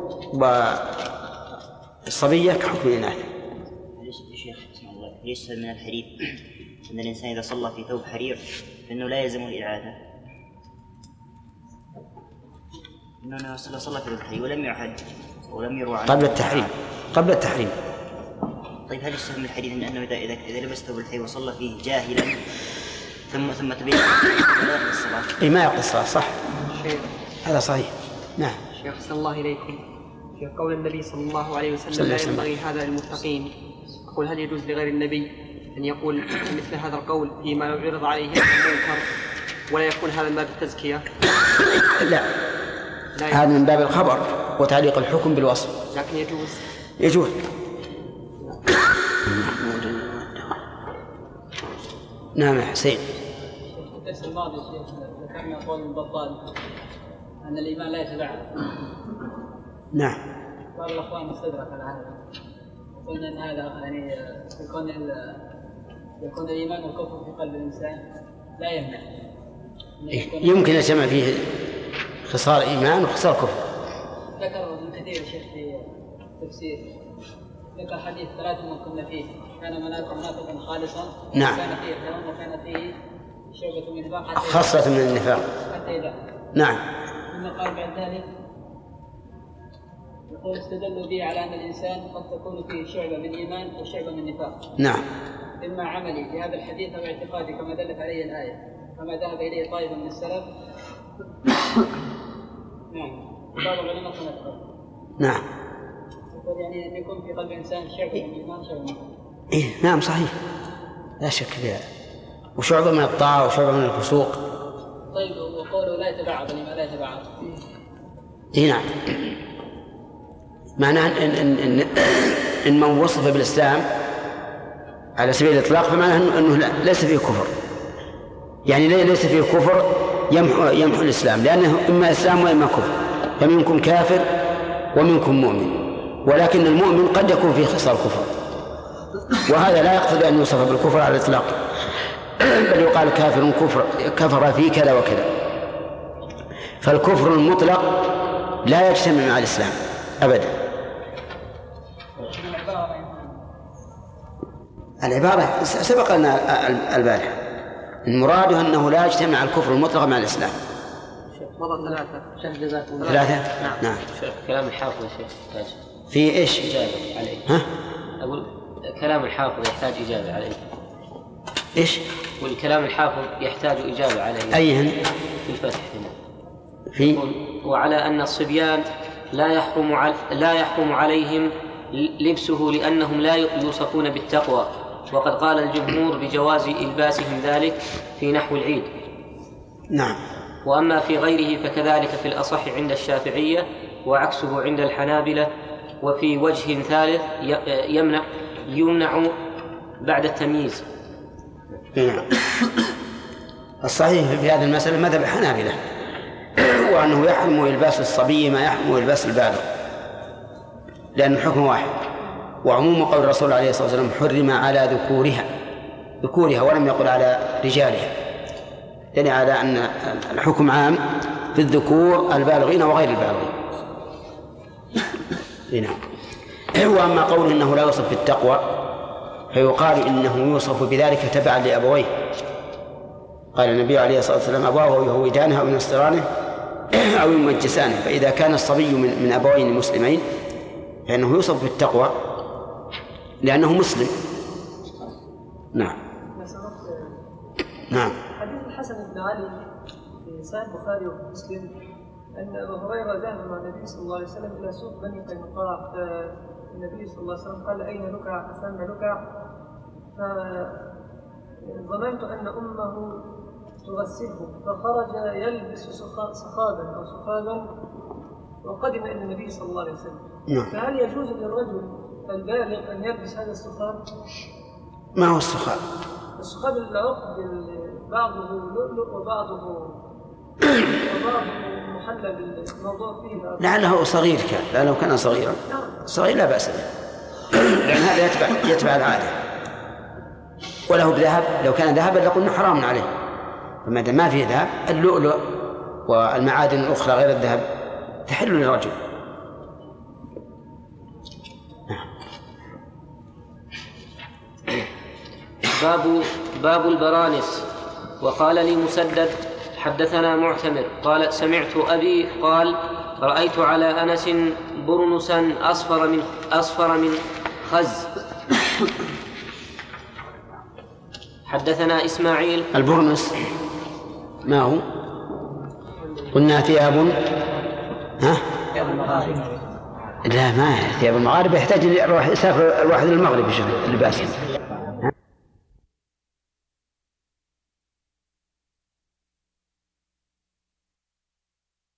والصبية كحكم الإناث. ليش يا شيخ الله ليس من الحديث أن الإنسان إذا صلى في ثوب حرير فإنه لا يلزم الإعادة؟ إنه صلى صلى في ثوب حرير ولم يعهد ولم يروى عنه قبل التحريم قبل التحريم. طيب هل يستفهم من الحديث إن أنه إذا إذا إذا لبس ثوب الحرير وصلى فيه جاهلا ثم ثم تبين لا يقضي الصلاة؟ إيه ما يقضي الصلاة صح. هذا صحيح. نعم. شيخ أحسن الله إليكم، في قول النبي صلى الله عليه وسلم لا ينبغي هذا للمتقين، أقول هل يجوز لغير النبي أن يقول مثل هذا القول فيما يعرض عليه المنكر ولا يكون هذا من باب التزكية؟ لا, لا هذا من باب الخبر وتعليق الحكم بالوصف، لكن يجوز يجوز. نعم يا حسين. في الدرس الماضي ذكرنا قول البطال أن الإيمان لا يتبعد. نعم. بعض الأخوان استدرك على هذا، قلنا أن هذا يعني يكون يكون الإيمان والكفر في قلب الإنسان لا يمنع. يمكن يجمع فيه خصال إيمان وخصال كفر. ذكر ابن كثير الشيخ في تفسير، ذكر حديث ثلاث من كنا فيه كان منافقا خالصا. نعم. كان فيه احترام وكان فيه شعبة من النفاق حتى خاصة من النفاق. حتى إذا. نعم. ثم قال بعد ذلك يقول استدلوا به على أن الإنسان قد تكون فيه شعبة من إيمان وشعبة من نفاق. نعم. إما عملي بهذا الحديث أو اعتقادي كما دلت عليه الآية كما ذهب إليه طائفة من السلف. نعم. بعض العلماء تنقل. نعم. يقول يعني أن يكون في قلب الإنسان شعبة من إيمان شعبة من نفاق. إيه نعم صحيح لا شك فيها، وشعبة من الطاعة وشعبة من الفسوق. طيب وقوله لا يتبعض لما لا يتبعض. إيه نعم، معناه إن, إن, إن, إن من وصف بالإسلام على سبيل الإطلاق فمعناه أنه ليس فيه كفر، يعني ليس فيه كفر يمحو, يمحو الإسلام، لأنه إما إسلام وإما كفر، فمنكم كافر ومنكم مؤمن، ولكن المؤمن قد يكون فيه خصال كفر، وهذا لا يقتضي أن يوصف بالكفر على الإطلاق، بل يقال كافر كفر كفر في كذا وكذا. فالكفر المطلق لا يجتمع مع الإسلام أبدا. العبارة سبق لنا البارحة، المراد أنه لا يجتمع الكفر المطلق مع الإسلام. مضى ثلاثة. شيخ جزاكم الله. ثلاثة؟ نعم. نعم. كلام الحافظ يا شيخ يحتاج. في إيش؟ إجابة عليه. ها؟ أقول كلام الحافظ يحتاج إجابة عليه. إيش؟ والكلام الحافظ يحتاج إجابة عليه. أيهن؟ في الفتح هنا. في. وعلى أن الصبيان لا يحرم عل... لا يحرم عليهم لبسه لأنهم لا يوصفون بالتقوى، وقد قال الجمهور بجواز إلباسهم ذلك في نحو العيد. نعم. وأما في غيره فكذلك في الأصح عند الشافعية، وعكسه عند الحنابلة. وفي وجه ثالث يمنع يمنع بعد التمييز. نعم. الصحيح في هذه المسألة مذهب الحنابلة، وأنه يحرم إلباس الصبي ما يحرم إلباس البالغ، لأن الحكم واحد. وعموم قول الرسول عليه الصلاة والسلام حرم على ذكورها ذكورها ولم يقل على رجالها، يعني على أن الحكم عام في الذكور البالغين وغير البالغين. نعم. وأما قول إنه لا يوصف بالتقوى فيقال إنه يوصف بذلك تبعا لأبويه. قال النبي عليه الصلاة والسلام أبواه يهودانه أو ينصرانه أو يمجسانه، فإذا كان الصبي من, من أبوين مسلمين فإنه يوصف بالتقوى لأنه مسلم. نعم. نعم. حديث الحسن بن علي في صحيح البخاري ومسلم أن أبا هريرة ذهب مع النبي صلى الله عليه وسلم إلى سوق بني قينقاع، فالنبي صلى الله عليه وسلم قال أين لكع؟ فسمى لكع، ظننت أن أمه تغسله فخرج يلبس سخابا أو سخابا وقدم إلى النبي صلى الله عليه وسلم. فهل يجوز للرجل البالغ أن يلبس هذا السخاب؟ ما هو السخاب؟ السخاب العقد بعضه لؤلؤ وبعضه وبعضه محلى بالموضوع فيه. لعله صغير كان، لا لو كان صغيرا صغير لا بأس به، لأن هذا يتبع يتبع العادة. وله بذهب، لو كان ذهبا لقلنا حرام عليه، فما دام ما فيه ذهب اللؤلؤ والمعادن الأخرى غير الذهب تحل للرجل. باب باب البرانس. وقال لي مسدد حدثنا معتمر قال سمعت أبي قال رأيت على أنس برنسا أصفر من أصفر من خز. حدثنا إسماعيل. البرنس ما هو؟ قلنا ثياب ها؟ لا ما ثياب المغاربة يحتاج يروح يسافر الواحد للمغرب يشوف اللباس.